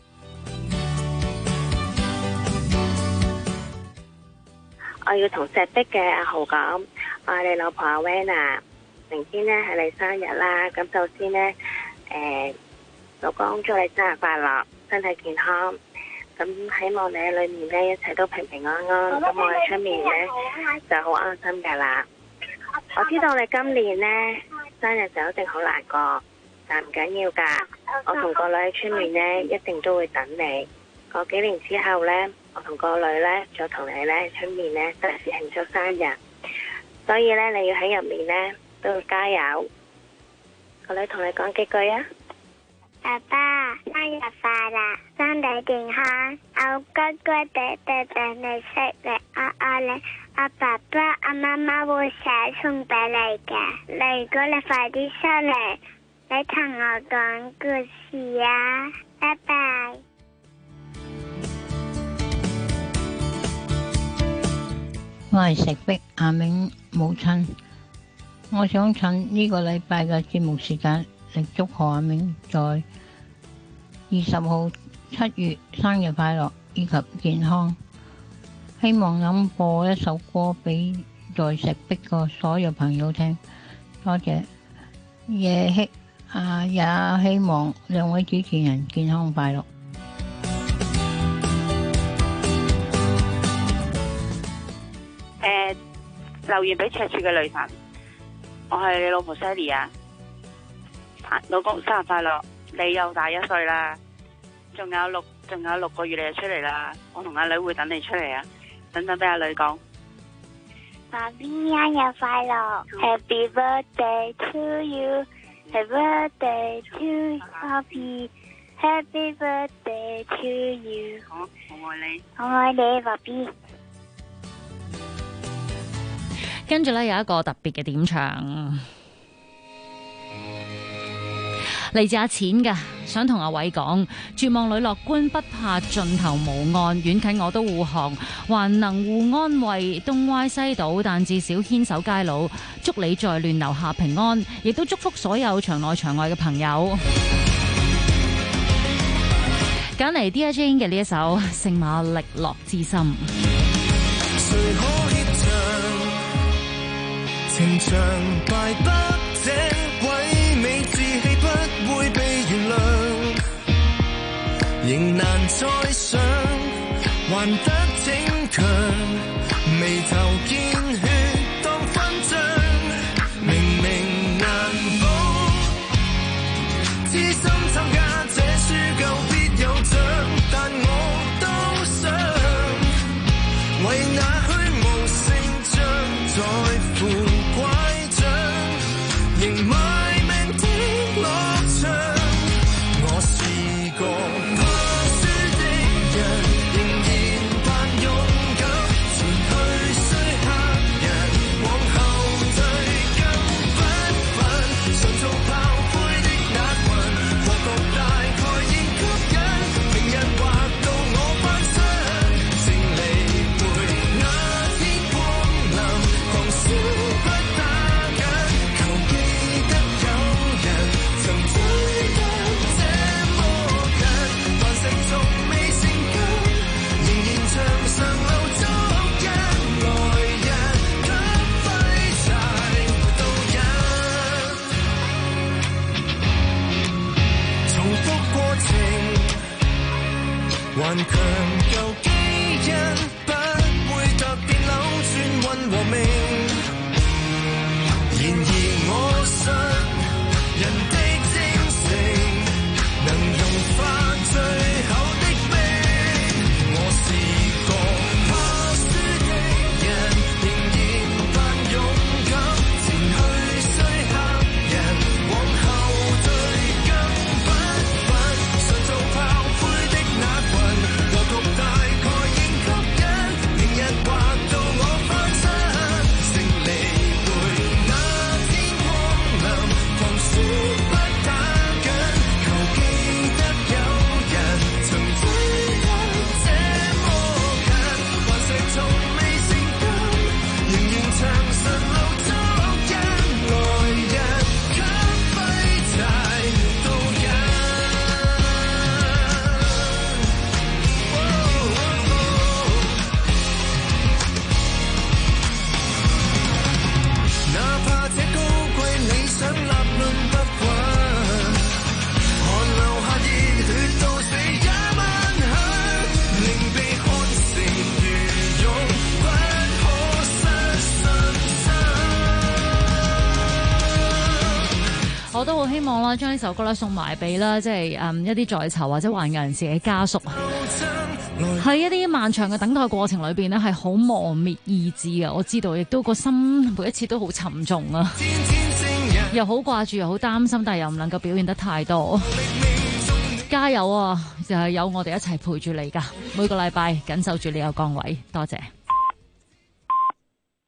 S6: 我要同石壁嘅阿豪講，我係你老婆阿 Van 啊，明天呢係你生日啦，咁首先呢，老公祝你生日快樂，身體健康，咁希望你喺裏面呢一切都平平安安，咁我喺出面呢就好安心噶啦。我知道你今年呢生日就一定好難過，但唔緊要噶，我同個女喺出面呢一定都會等你。過幾年之後呢，我同個女呢再同你呢出面呢都係慶祝生日，所以呢你要喺入面呢都要加油。個女同你講幾句啊！
S16: 爸爸生日快樂，身體健康，我乖乖地等你食你你。我爸爸、我媽媽會寫信俾你嘅，如果你快啲出嚟，你同我講故事啊！拜拜。
S23: 我係石壁阿明母親，我想趁呢個禮拜嘅節目時間嚟祝賀阿明在20號7月生日快樂以及健康。希望能播一首歌俾在石壁嘅所有朋友聽，多謝。也希望兩位主持人健康快樂。
S24: 留言俾赤柱嘅女神，我係你老婆 Sally 啊，老公生日快樂，你又大1歲啦，仲有6個月你就出嚟啦，我同阿女會等你出嚟啊。等等俾阿女講，
S16: 爸 B 生日快樂 ，Happy birthday to you，Happy birthday to Happy birthday to you。
S24: 好，我愛你，
S16: 我愛你，爸 B。
S10: 跟住咧有一個特別嘅點唱，嚟自阿淺嘅，想同阿偉講，絕望裏樂觀，不怕盡頭無岸，遠近我都護航，還能互安慰，東歪西倒，但至少牽手偕老，祝你在亂流下平安，亦都祝福所有場內場外嘅朋友。揀嚟 Dear Jane 嘅呢一首《聖馬力諾之心》。
S13: 情場敗得這鬼美志氣不會被原諒，仍難再想還得逞強，眉頭見血當勳章，明明難保，痴心參加這輸夠必有獎，但強舊基因，不會特別扭轉運和命。然而我信人的精誠能融化最後的冰。我是個怕輸的人，仍然扮勇敢，前去雖嚇人，往後對更不忿。常做炮灰的那群，和局大概應吸引，明日劃到我翻身，勝利會那天光臨，狂輸不打緊，求記得有人曾追得這麼近，還石從未成金，仍然長順路捉因，來日給廢柴導引。哪怕這高貴理想立論不穩，寒流下熱血到死也萬響，令被看成愚勇，不可失信心。
S10: 我都好希望啦，將呢首歌咧送埋俾啦，即係一啲在囚或者患癌人士嘅家屬。喺一啲漫長嘅等待過程裏邊咧，係好磨滅意志嘅。我知道，亦都個心每一次都好沉重啊，又好掛住，又好擔心，但係又唔能夠表現得太多。加油啊！就係有我哋一齊陪住你㗎，每個禮拜緊守住你個崗位，多謝。